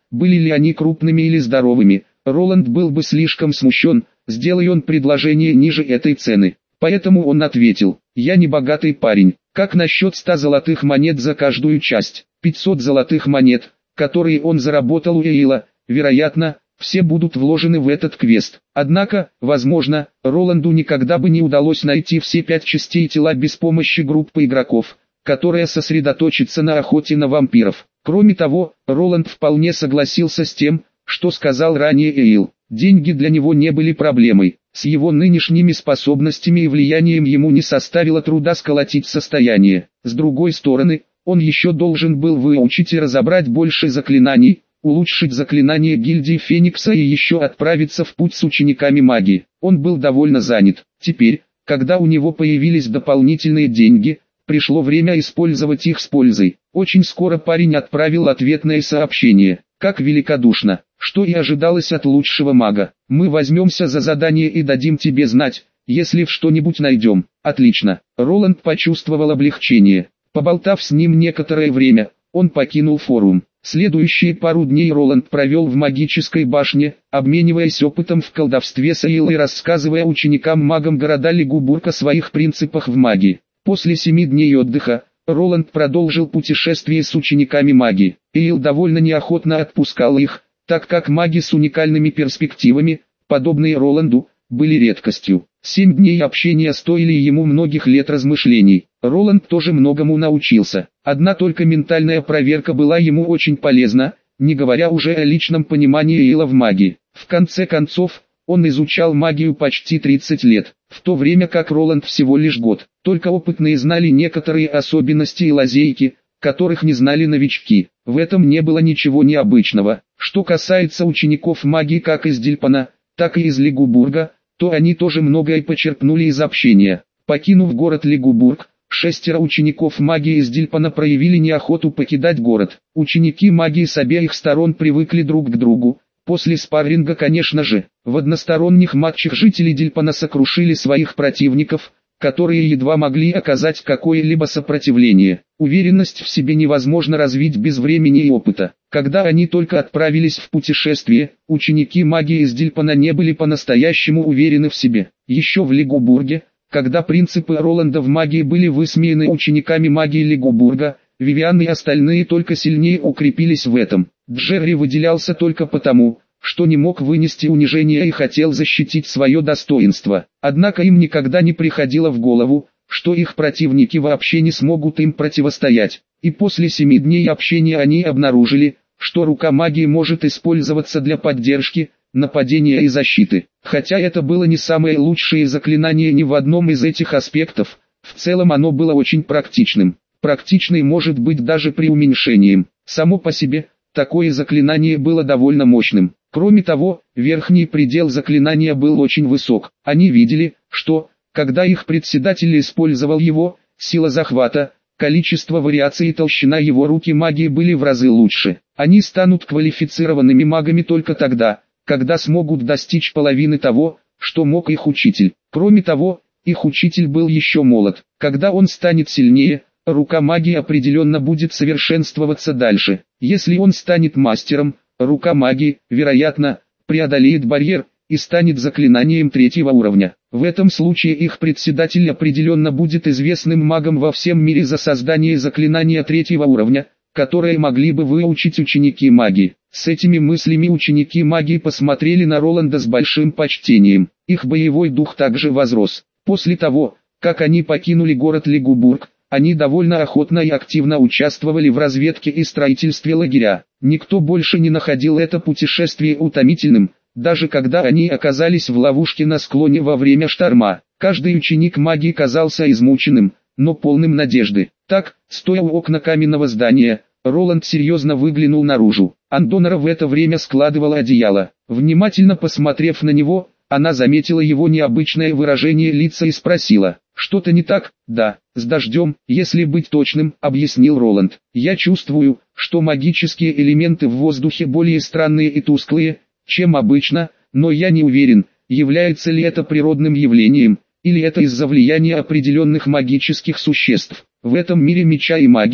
были ли они крупными или здоровыми, Роланд был бы слишком смущен, сделай он предложение ниже этой цены. Поэтому он ответил: «Я не богатый парень, как насчет ста золотых монет за каждую часть?» пятьсот золотых монет, которые он заработал у Эйла, вероятно, все будут вложены в этот квест. Однако, возможно, Роланду никогда бы не удалось найти все пять частей тела без помощи группы игроков, которая сосредоточится на охоте на вампиров. Кроме того, Роланд вполне согласился с тем, что сказал ранее Эйл. Деньги для него не были проблемой. С его нынешними способностями и влиянием ему не составило труда сколотить состояние. С другой стороны, он еще должен был выучить и разобрать больше заклинаний, улучшить заклинание гильдии Феникса и еще отправиться в путь с учениками магии. Он был довольно занят. Теперь, когда у него появились дополнительные деньги, пришло время использовать их с пользой. Очень скоро парень отправил ответное сообщение. Как великодушно, что и ожидалось от лучшего мага. Мы возьмемся за задание и дадим тебе знать, если в что-нибудь найдем. Отлично. Роланд почувствовал облегчение. Поболтав с ним некоторое время, он покинул форум. Следующие пару дней Роланд провел в магической башне, обмениваясь опытом в колдовстве с Эйл и рассказывая ученикам-магам города Лигубург о своих принципах в магии. После семи дней отдыха, Роланд продолжил путешествие с учениками магии. Эйл довольно неохотно отпускал их, так как маги с уникальными перспективами, подобные Роланду, были редкостью. Семь дней общения стоили ему многих лет размышлений. Роланд тоже многому научился. Одна только ментальная проверка была ему очень полезна, не говоря уже о личном понимании Эйла в магии. В конце концов, он изучал магию почти тридцать лет, в то время как Роланд всего лишь год. Только опытные знали некоторые особенности и лазейки, которых не знали новички. В этом не было ничего необычного. Что касается учеников магии как из Дильпана, так и из Лигубурга, то они тоже многое почерпнули из общения. Покинув город Лигубург, шестеро учеников магии из Дильпана проявили неохоту покидать город. Ученики магии с обеих сторон привыкли друг к другу. После спарринга, конечно же, в односторонних матчах жители Дильпана сокрушили своих противников, которые едва могли оказать какое-либо сопротивление. Уверенность в себе невозможно развить без времени и опыта. Когда они только отправились в путешествие, ученики магии из Дильпана не были по-настоящему уверены в себе. Еще в Лигубурге, когда принципы Роланда в магии были высмеяны учениками магии Лигубурга, Вивиан и остальные только сильнее укрепились в этом. Джерри выделялся только потому, что не мог вынести унижения и хотел защитить свое достоинство. Однако им никогда не приходило в голову, что их противники вообще не смогут им противостоять. И после семи дней общения они обнаружили, что рука магии может использоваться для поддержки, нападения и защиты. Хотя это было не самое лучшее заклинание ни в одном из этих аспектов, в целом оно было очень практичным. Практичный может быть даже преуменьшением. Само по себе, такое заклинание было довольно мощным. Кроме того, верхний предел заклинания был очень высок. Они видели, что, когда их председатель использовал его, сила захвата, количество вариаций и толщина его руки магии были в разы лучше. Они станут квалифицированными магами только тогда, когда смогут достичь половины того, что мог их учитель. Кроме того, их учитель был еще молод. Когда он станет сильнее, рука магии определенно будет совершенствоваться дальше. Если он станет мастером, рука магии, вероятно, преодолеет барьер и станет заклинанием третьего уровня. В этом случае их председатель определенно будет известным магом во всем мире за создание заклинания третьего уровня, которые могли бы выучить ученики магии. С этими мыслями ученики магии посмотрели на Роланда с большим почтением. Их боевой дух также возрос. После того, как они покинули город Лигубург, они довольно охотно и активно участвовали в разведке и строительстве лагеря. Никто больше не находил это путешествие утомительным, даже когда они оказались в ловушке на склоне во время шторма. Каждый ученик магии казался измученным, но полным надежды. Так, стоя у окна каменного здания, Роланд серьезно выглянул наружу. Андонора в это время складывала одеяло. Внимательно посмотрев на него, она заметила его необычное выражение лица и спросила: «Что-то не так?» «Да, с дождем, если быть точным», — объяснил Роланд. «Я чувствую, что магические элементы в воздухе более странные и тусклые, чем обычно, но я не уверен, является ли это природным явлением, или это из-за влияния определенных магических существ. В этом мире меча и магии,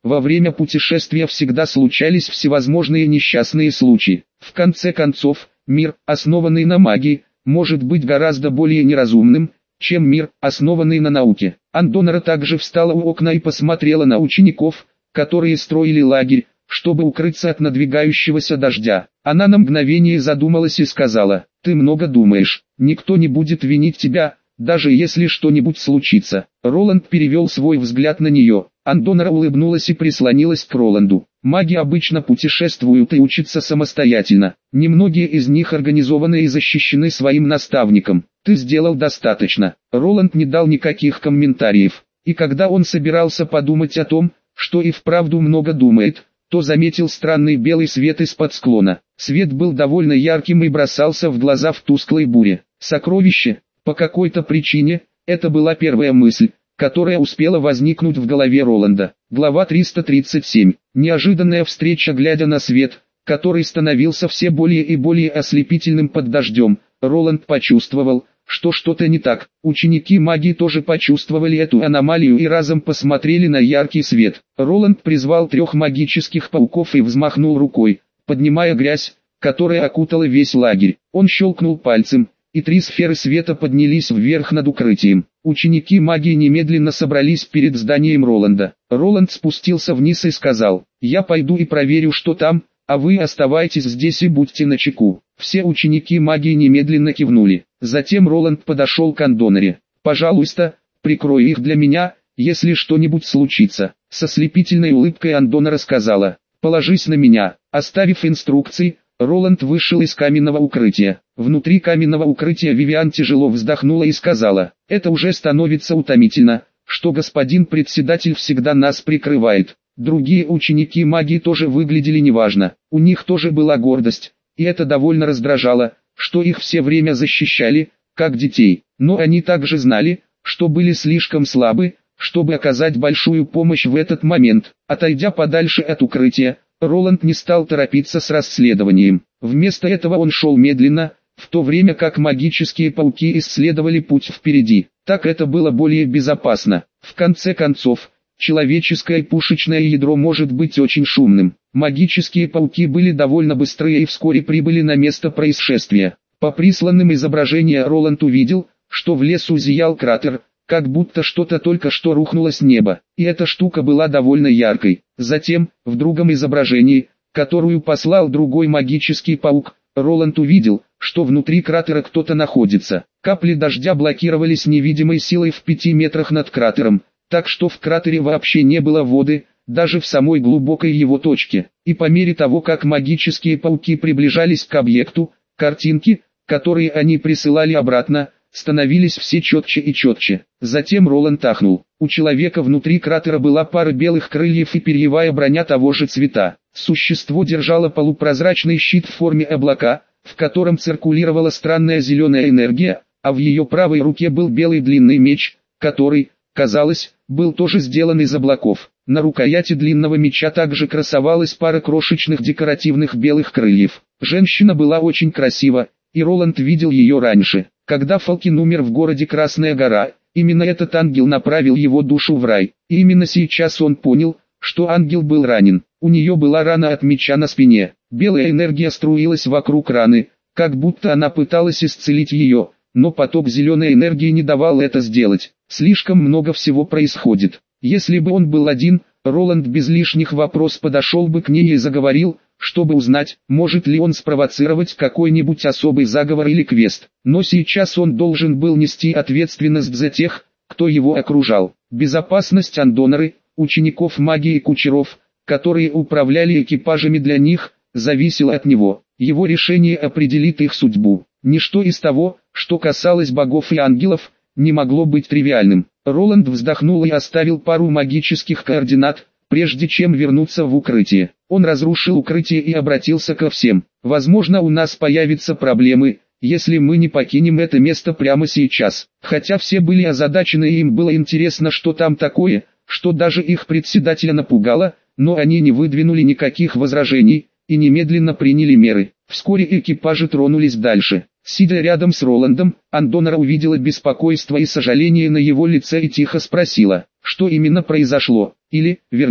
Во время путешествия всегда случались всевозможные несчастные случаи. В конце концов, мир, основанный на магии, может быть гораздо более неразумным, чем мир, основанный на науке. Андонра также встала у окна и посмотрела на учеников, которые строили лагерь, чтобы укрыться от надвигающегося дождя. Она на мгновение задумалась и сказала: «Ты много думаешь, никто не будет винить тебя, даже если что-нибудь случится». Роланд перевел свой взгляд на нее. Андонра улыбнулась и прислонилась к Роланду. Маги обычно путешествуют и учатся самостоятельно. Немногие из них организованы и защищены своим наставником. Ты сделал достаточно. Роланд не дал никаких комментариев. И когда он собирался подумать о том, что и вправду много думает, то заметил странный белый свет из-под склона. Свет был довольно ярким и бросался в глаза в тусклой буре. Сокровище? По какой-то причине, это была первая мысль, которая успела возникнуть в голове Роланда. Глава триста тридцать семь. Неожиданная встреча. Глядя на свет, который становился все более и более ослепительным под дождем, Роланд почувствовал, что что-то не так. Ученики магии тоже почувствовали эту аномалию и разом посмотрели на яркий свет. Роланд призвал трех магических пауков и взмахнул рукой, поднимая грязь, которая окутала весь лагерь. Он щелкнул пальцем, и три сферы света поднялись вверх над укрытием. Ученики магии немедленно собрались перед зданием Роланда. Роланд спустился вниз и сказал: «Я пойду и проверю, что там, а вы оставайтесь здесь и будьте начеку». Все ученики магии немедленно кивнули. Затем Роланд подошел к Андонре. «Пожалуйста, прикрой их для меня, если что-нибудь случится». Со слепительной улыбкой Андонра сказала: «Положись на меня». Оставив инструкции, Роланд вышел из каменного укрытия. Внутри каменного укрытия Вивиан тяжело вздохнула и сказала: «Это уже становится утомительно, что господин председатель всегда нас прикрывает». Другие ученики магии тоже выглядели неважно. У них тоже была гордость, и это довольно раздражало, что их все время защищали, как детей. Но они также знали, что были слишком слабы, чтобы оказать большую помощь в этот момент. Отойдя подальше от укрытия, Роланд не стал торопиться с расследованием. Вместо этого он шел медленно, в то время как магические пауки исследовали путь впереди. Так это было более безопасно. В конце концов, человеческое пушечное ядро может быть очень шумным. Магические пауки были довольно быстрые и вскоре прибыли на место происшествия. По присланным изображениям Роланд увидел, что в лесу зиял кратер, как будто что-то только что рухнуло с неба, и эта штука была довольно яркой. Затем, в другом изображении, которую послал другой магический паук, Роланд увидел, что внутри кратера кто-то находится. Капли дождя блокировались невидимой силой в пяти метрах над кратером, так что в кратере вообще не было воды, даже в самой глубокой его точке. И по мере того, как магические пауки приближались к объекту, картинки, которые они присылали обратно, становились все четче и четче. Затем Роланд ахнул. У человека внутри кратера была пара белых крыльев и перьевая броня того же цвета. Существо держало полупрозрачный щит в форме облака, в котором циркулировала странная зеленая энергия, а в ее правой руке был белый длинный меч, который, казалось, был тоже сделан из облаков. На рукояти длинного меча также красовалась пара крошечных декоративных белых крыльев. Женщина была очень красива, и Роланд видел ее раньше. Когда Фалкин умер в городе Красная Гора, именно этот ангел направил его душу в рай. И именно сейчас он понял, что ангел был ранен. У нее была рана от меча на спине. Белая энергия струилась вокруг раны, как будто она пыталась исцелить ее, но поток зеленой энергии не давал это сделать. Слишком много всего происходит. Если бы он был один, Роланд без лишних вопросов подошел бы к ней и заговорил, чтобы узнать, может ли он спровоцировать какой-нибудь особый заговор или квест. Но сейчас он должен был нести ответственность за тех, кто его окружал. Безопасность Андонры, учеников магии и кучеров, которые управляли экипажами для них, зависела от него. Его решение определит их судьбу. Ничто из того, что касалось богов и ангелов, не могло быть тривиальным. Роланд вздохнул и оставил пару магических координат, прежде чем вернуться в укрытие. Он разрушил укрытие и обратился ко всем. «Возможно, у нас появятся проблемы, если мы не покинем это место прямо сейчас». Хотя все были озадачены и им было интересно, что там такое, что даже их председателя напугало, но они не выдвинули никаких возражений и немедленно приняли меры. Вскоре экипажи тронулись дальше. Сидя рядом с Роландом, Андонра увидела беспокойство и сожаление на его лице и тихо спросила, что именно произошло, или, вернее,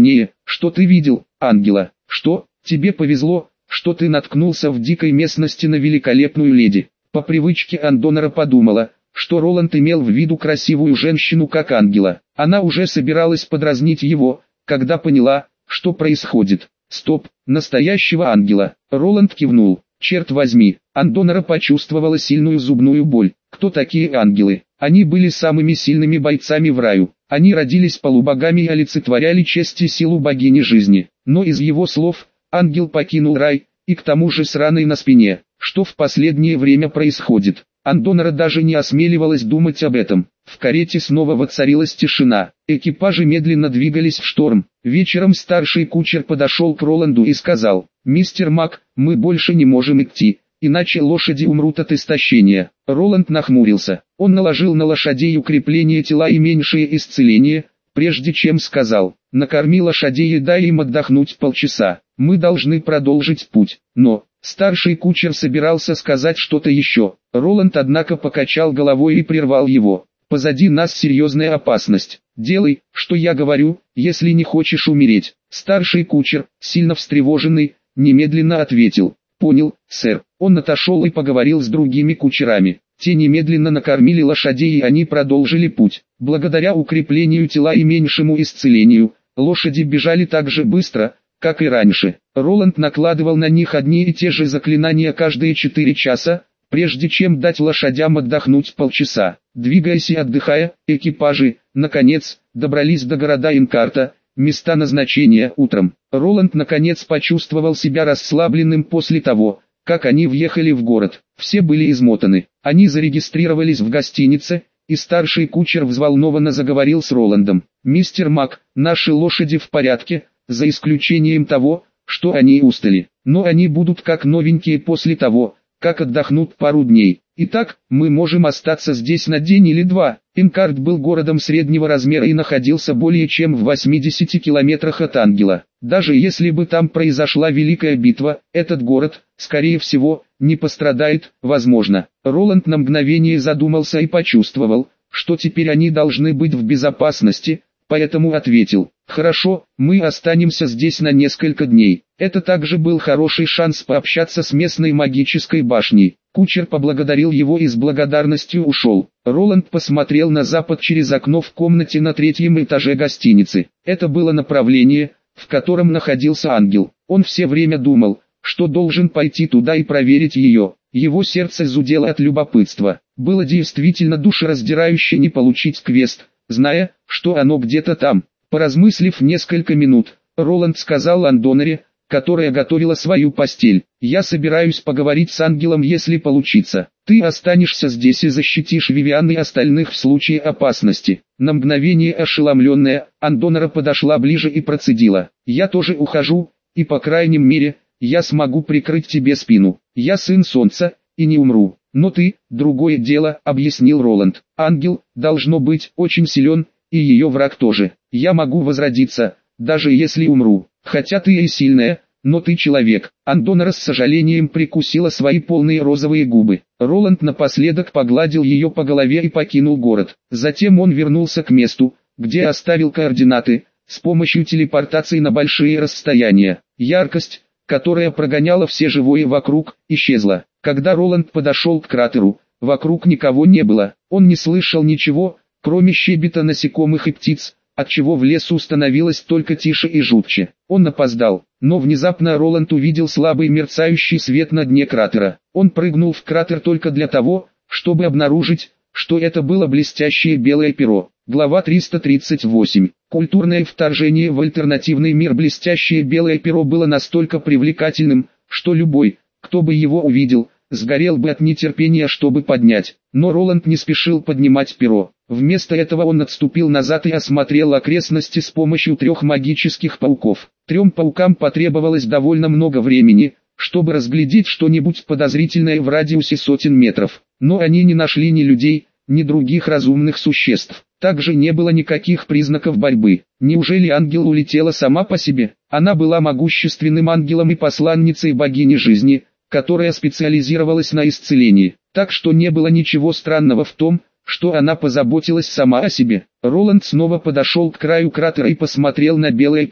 что ты видел, ангела. Что, тебе повезло, что ты наткнулся в дикой местности на великолепную леди. По привычке Андонора подумала, что Роланд имел в виду красивую женщину как ангела. Она уже собиралась подразнить его, когда поняла, что происходит. Стоп, настоящего ангела. Роланд кивнул. Черт возьми, Андонора почувствовала сильную зубную боль. Кто такие ангелы? Они были самыми сильными бойцами в раю. Они родились полубогами и олицетворяли честь и силу богини жизни. Но из его слов, ангел покинул рай, и к тому же с раной на спине. Что в последнее время происходит? Андонора даже не осмеливалась думать об этом. В карете снова воцарилась тишина. Экипажи медленно двигались в шторм. Вечером старший кучер подошел к Роланду и сказал: «Мистер Мак, мы больше не можем идти, иначе лошади умрут от истощения». Роланд нахмурился. Он наложил на лошадей укрепление тела и меньшее исцеление, прежде чем сказал: «Накорми лошадей и дай им отдохнуть полчаса. Мы должны продолжить путь». Но старший кучер собирался сказать что-то еще. Роланд однако покачал головой и прервал его. «Позади нас серьезная опасность. Делай, что я говорю, если не хочешь умереть». Старший кучер, сильно встревоженный, немедленно ответил: «Понял, сэр». Он отошел и поговорил с другими кучерами. Те немедленно накормили лошадей и они продолжили путь. Благодаря укреплению тела и меньшему исцелению, лошади бежали так же быстро, как и раньше. Роланд накладывал на них одни и те же заклинания каждые четыре часа, прежде чем дать лошадям отдохнуть полчаса. Двигаясь и отдыхая, экипажи, наконец, добрались до города Инкарта, места назначения утром. Роланд наконец почувствовал себя расслабленным после того, как они въехали в город. Все были измотаны. Они зарегистрировались в гостинице, и старший кучер взволнованно заговорил с Роландом. «Мистер Мак, наши лошади в порядке, за исключением того, что они устали. Но они будут как новенькие после того, как отдохнут пару дней. Итак, мы можем остаться здесь на день или два». Инкарт был городом среднего размера и находился более чем в восьмидесяти километрах от Ангела. Даже если бы там произошла великая битва, этот город, скорее всего, не пострадает, возможно. Роланд на мгновение задумался и почувствовал, что теперь они должны быть в безопасности, поэтому ответил: «Хорошо, мы останемся здесь на несколько дней». Это также был хороший шанс пообщаться с местной магической башней. Кучер поблагодарил его и с благодарностью ушел. Роланд посмотрел на запад через окно в комнате на третьем этаже гостиницы. Это было направление, в котором находился ангел. Он все время думал, что должен пойти туда и проверить ее. Его сердце зудело от любопытства. Было действительно душераздирающе не получить квест, зная, что оно где-то там. Поразмыслив несколько минут, Роланд сказал Андоноре, которая готовила свою постель: «Я собираюсь поговорить с ангелом, если получится. Ты останешься здесь и защитишь Вивиан и остальных в случае опасности». На мгновение ошеломленная, Андонора подошла ближе и процедила: «Я тоже ухожу, и по крайней мере, я смогу прикрыть тебе спину. Я сын солнца, и не умру. Но ты, другое дело», — объяснил Роланд. «Ангел, должно быть, очень силен, и ее враг тоже. Я могу возродиться, даже если умру. Хотя ты и сильная, но ты человек». Андонора с сожалением прикусила свои полные розовые губы. Роланд напоследок погладил ее по голове и покинул город. Затем он вернулся к месту, где оставил координаты, с помощью телепортации на большие расстояния. Яркость, которая прогоняла все живое вокруг, исчезла. Когда Роланд подошел к кратеру, вокруг никого не было. Он не слышал ничего, кроме щебета насекомых и птиц, отчего в лесу становилось только тише и жутче. Он опоздал, но внезапно Роланд увидел слабый мерцающий свет на дне кратера. Он прыгнул в кратер только для того, чтобы обнаружить, что это было блестящее белое перо. Глава триста тридцать восемь. Культурное вторжение в альтернативный мир. Блестящее белое перо было настолько привлекательным, что любой, кто бы его увидел, сгорел бы от нетерпения, чтобы поднять. Но Роланд не спешил поднимать перо. Вместо этого он отступил назад и осмотрел окрестности с помощью трех магических пауков. Трем паукам потребовалось довольно много времени, чтобы разглядеть что-нибудь подозрительное в радиусе сотен метров. Но они не нашли ни людей, ни других разумных существ. Также не было никаких признаков борьбы. Неужели ангел улетела сама по себе? Она была могущественным ангелом и посланницей богини жизни, которая специализировалась на исцелении. Так что не было ничего странного в том, что она позаботилась сама о себе. Роланд снова подошел к краю кратера и посмотрел на белое перо.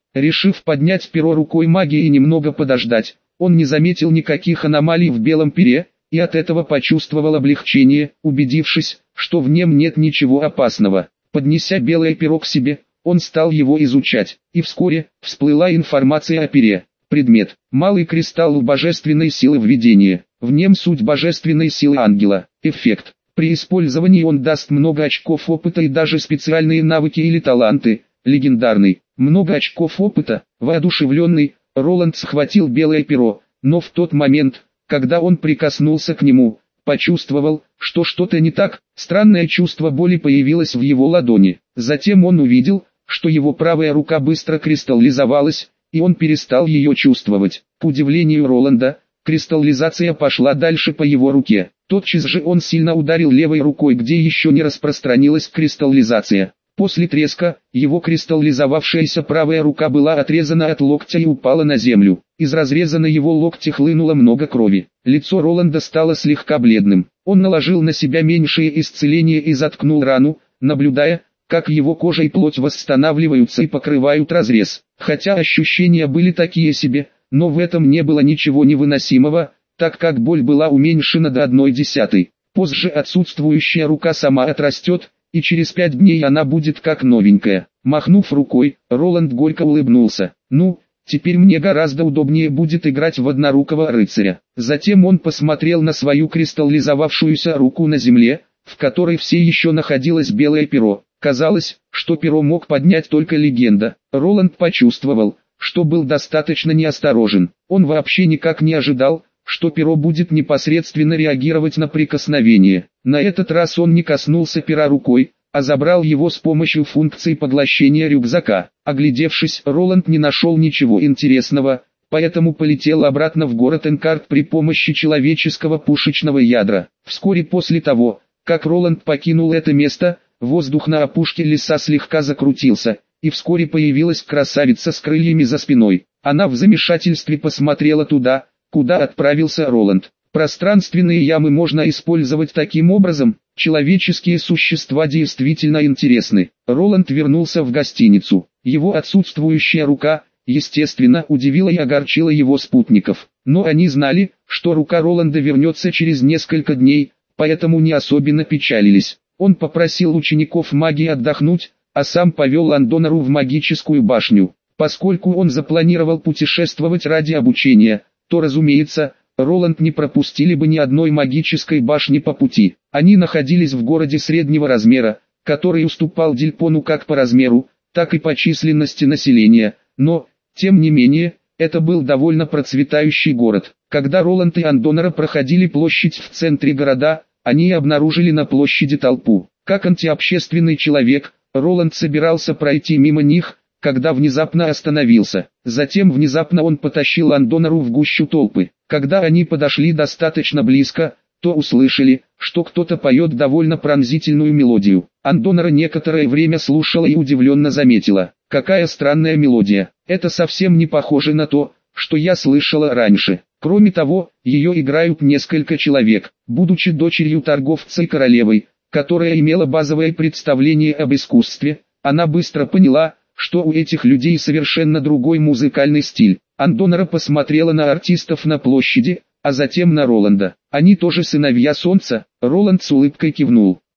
Решив поднять перо рукой магии и немного подождать, он не заметил никаких аномалий в белом пере, и от этого почувствовал облегчение, убедившись, что в нем нет ничего опасного. Поднеся белое перо к себе, он стал его изучать, и вскоре всплыла информация о пере. Предмет: малый кристалл божественной силы введения. В нем суть божественной силы ангела. Эффект: при использовании он даст много очков опыта и даже специальные навыки или таланты. Легендарный. Много очков опыта. Воодушевленный, Роланд схватил белое перо, но в тот момент, когда он прикоснулся к нему, почувствовал, что что-то не так. Странное чувство боли появилось в его ладони. Затем он увидел, что его правая рука быстро кристаллизовалась, и он перестал ее чувствовать. К удивлению Роланда, кристаллизация пошла дальше по его руке. Тотчас же он сильно ударил левой рукой, где еще не распространилась кристаллизация. После треска, его кристаллизовавшаяся правая рука была отрезана от локтя и упала на землю. Из разреза на его локте хлынуло много крови. Лицо Роланда стало слегка бледным. Он наложил на себя меньшее исцеление и заткнул рану, наблюдая, как его кожа и плоть восстанавливаются и покрывают разрез. Хотя ощущения были такие себе, но в этом не было ничего невыносимого, так как боль была уменьшена до одной десятой. Позже отсутствующая рука сама отрастет, и через пять дней она будет как новенькая. Махнув рукой, Роланд горько улыбнулся. «Ну, теперь мне гораздо удобнее будет играть в однорукого рыцаря». Затем он посмотрел на свою кристаллизовавшуюся руку на земле, в которой все еще находилось белое перо. Казалось, что перо мог поднять только легенда. Роланд почувствовал, что был достаточно неосторожен. Он вообще никак не ожидал, что перо будет непосредственно реагировать на прикосновение. На этот раз он не коснулся пера рукой, а забрал его с помощью функции поглощения рюкзака. Оглядевшись, Роланд не нашел ничего интересного, поэтому полетел обратно в город Энкарт при помощи человеческого пушечного ядра. Вскоре после того, как Роланд покинул это место, воздух на опушке леса слегка закрутился, и вскоре появилась красавица с крыльями за спиной. Она в замешательстве посмотрела туда, куда отправился Роланд. Пространственные ямы можно использовать таким образом. Человеческие существа действительно интересны. Роланд вернулся в гостиницу. Его отсутствующая рука, естественно, удивила и огорчила его спутников. Но они знали, что рука Роланда вернется через несколько дней, поэтому не особенно печалились. Он попросил учеников магии отдохнуть, а сам повел Андонару в магическую башню. Поскольку он запланировал путешествовать ради обучения, то, разумеется, Роланд не пропустили бы ни одной магической башни по пути. Они находились в городе среднего размера, который уступал Дильпону как по размеру, так и по численности населения, но, тем не менее, это был довольно процветающий город. Когда Роланд и Андонара проходили площадь в центре города, они обнаружили на площади толпу. Как антиобщественный человек, Роланд собирался пройти мимо них, когда внезапно остановился. Затем внезапно он потащил Андонару в гущу толпы. Когда они подошли достаточно близко, то услышали, что кто-то поет довольно пронзительную мелодию. Андонара некоторое время слушала и удивленно заметила: «Какая странная мелодия, это совсем не похоже на то, что я слышала раньше. Кроме того, ее играют несколько человек». Будучи дочерью торговца и королевой, которая имела базовое представление об искусстве, она быстро поняла, что у этих людей совершенно другой музыкальный стиль. Андонара посмотрела на артистов на площади, а затем на Роланда. «Они тоже сыновья солнца?» Роланд с улыбкой кивнул.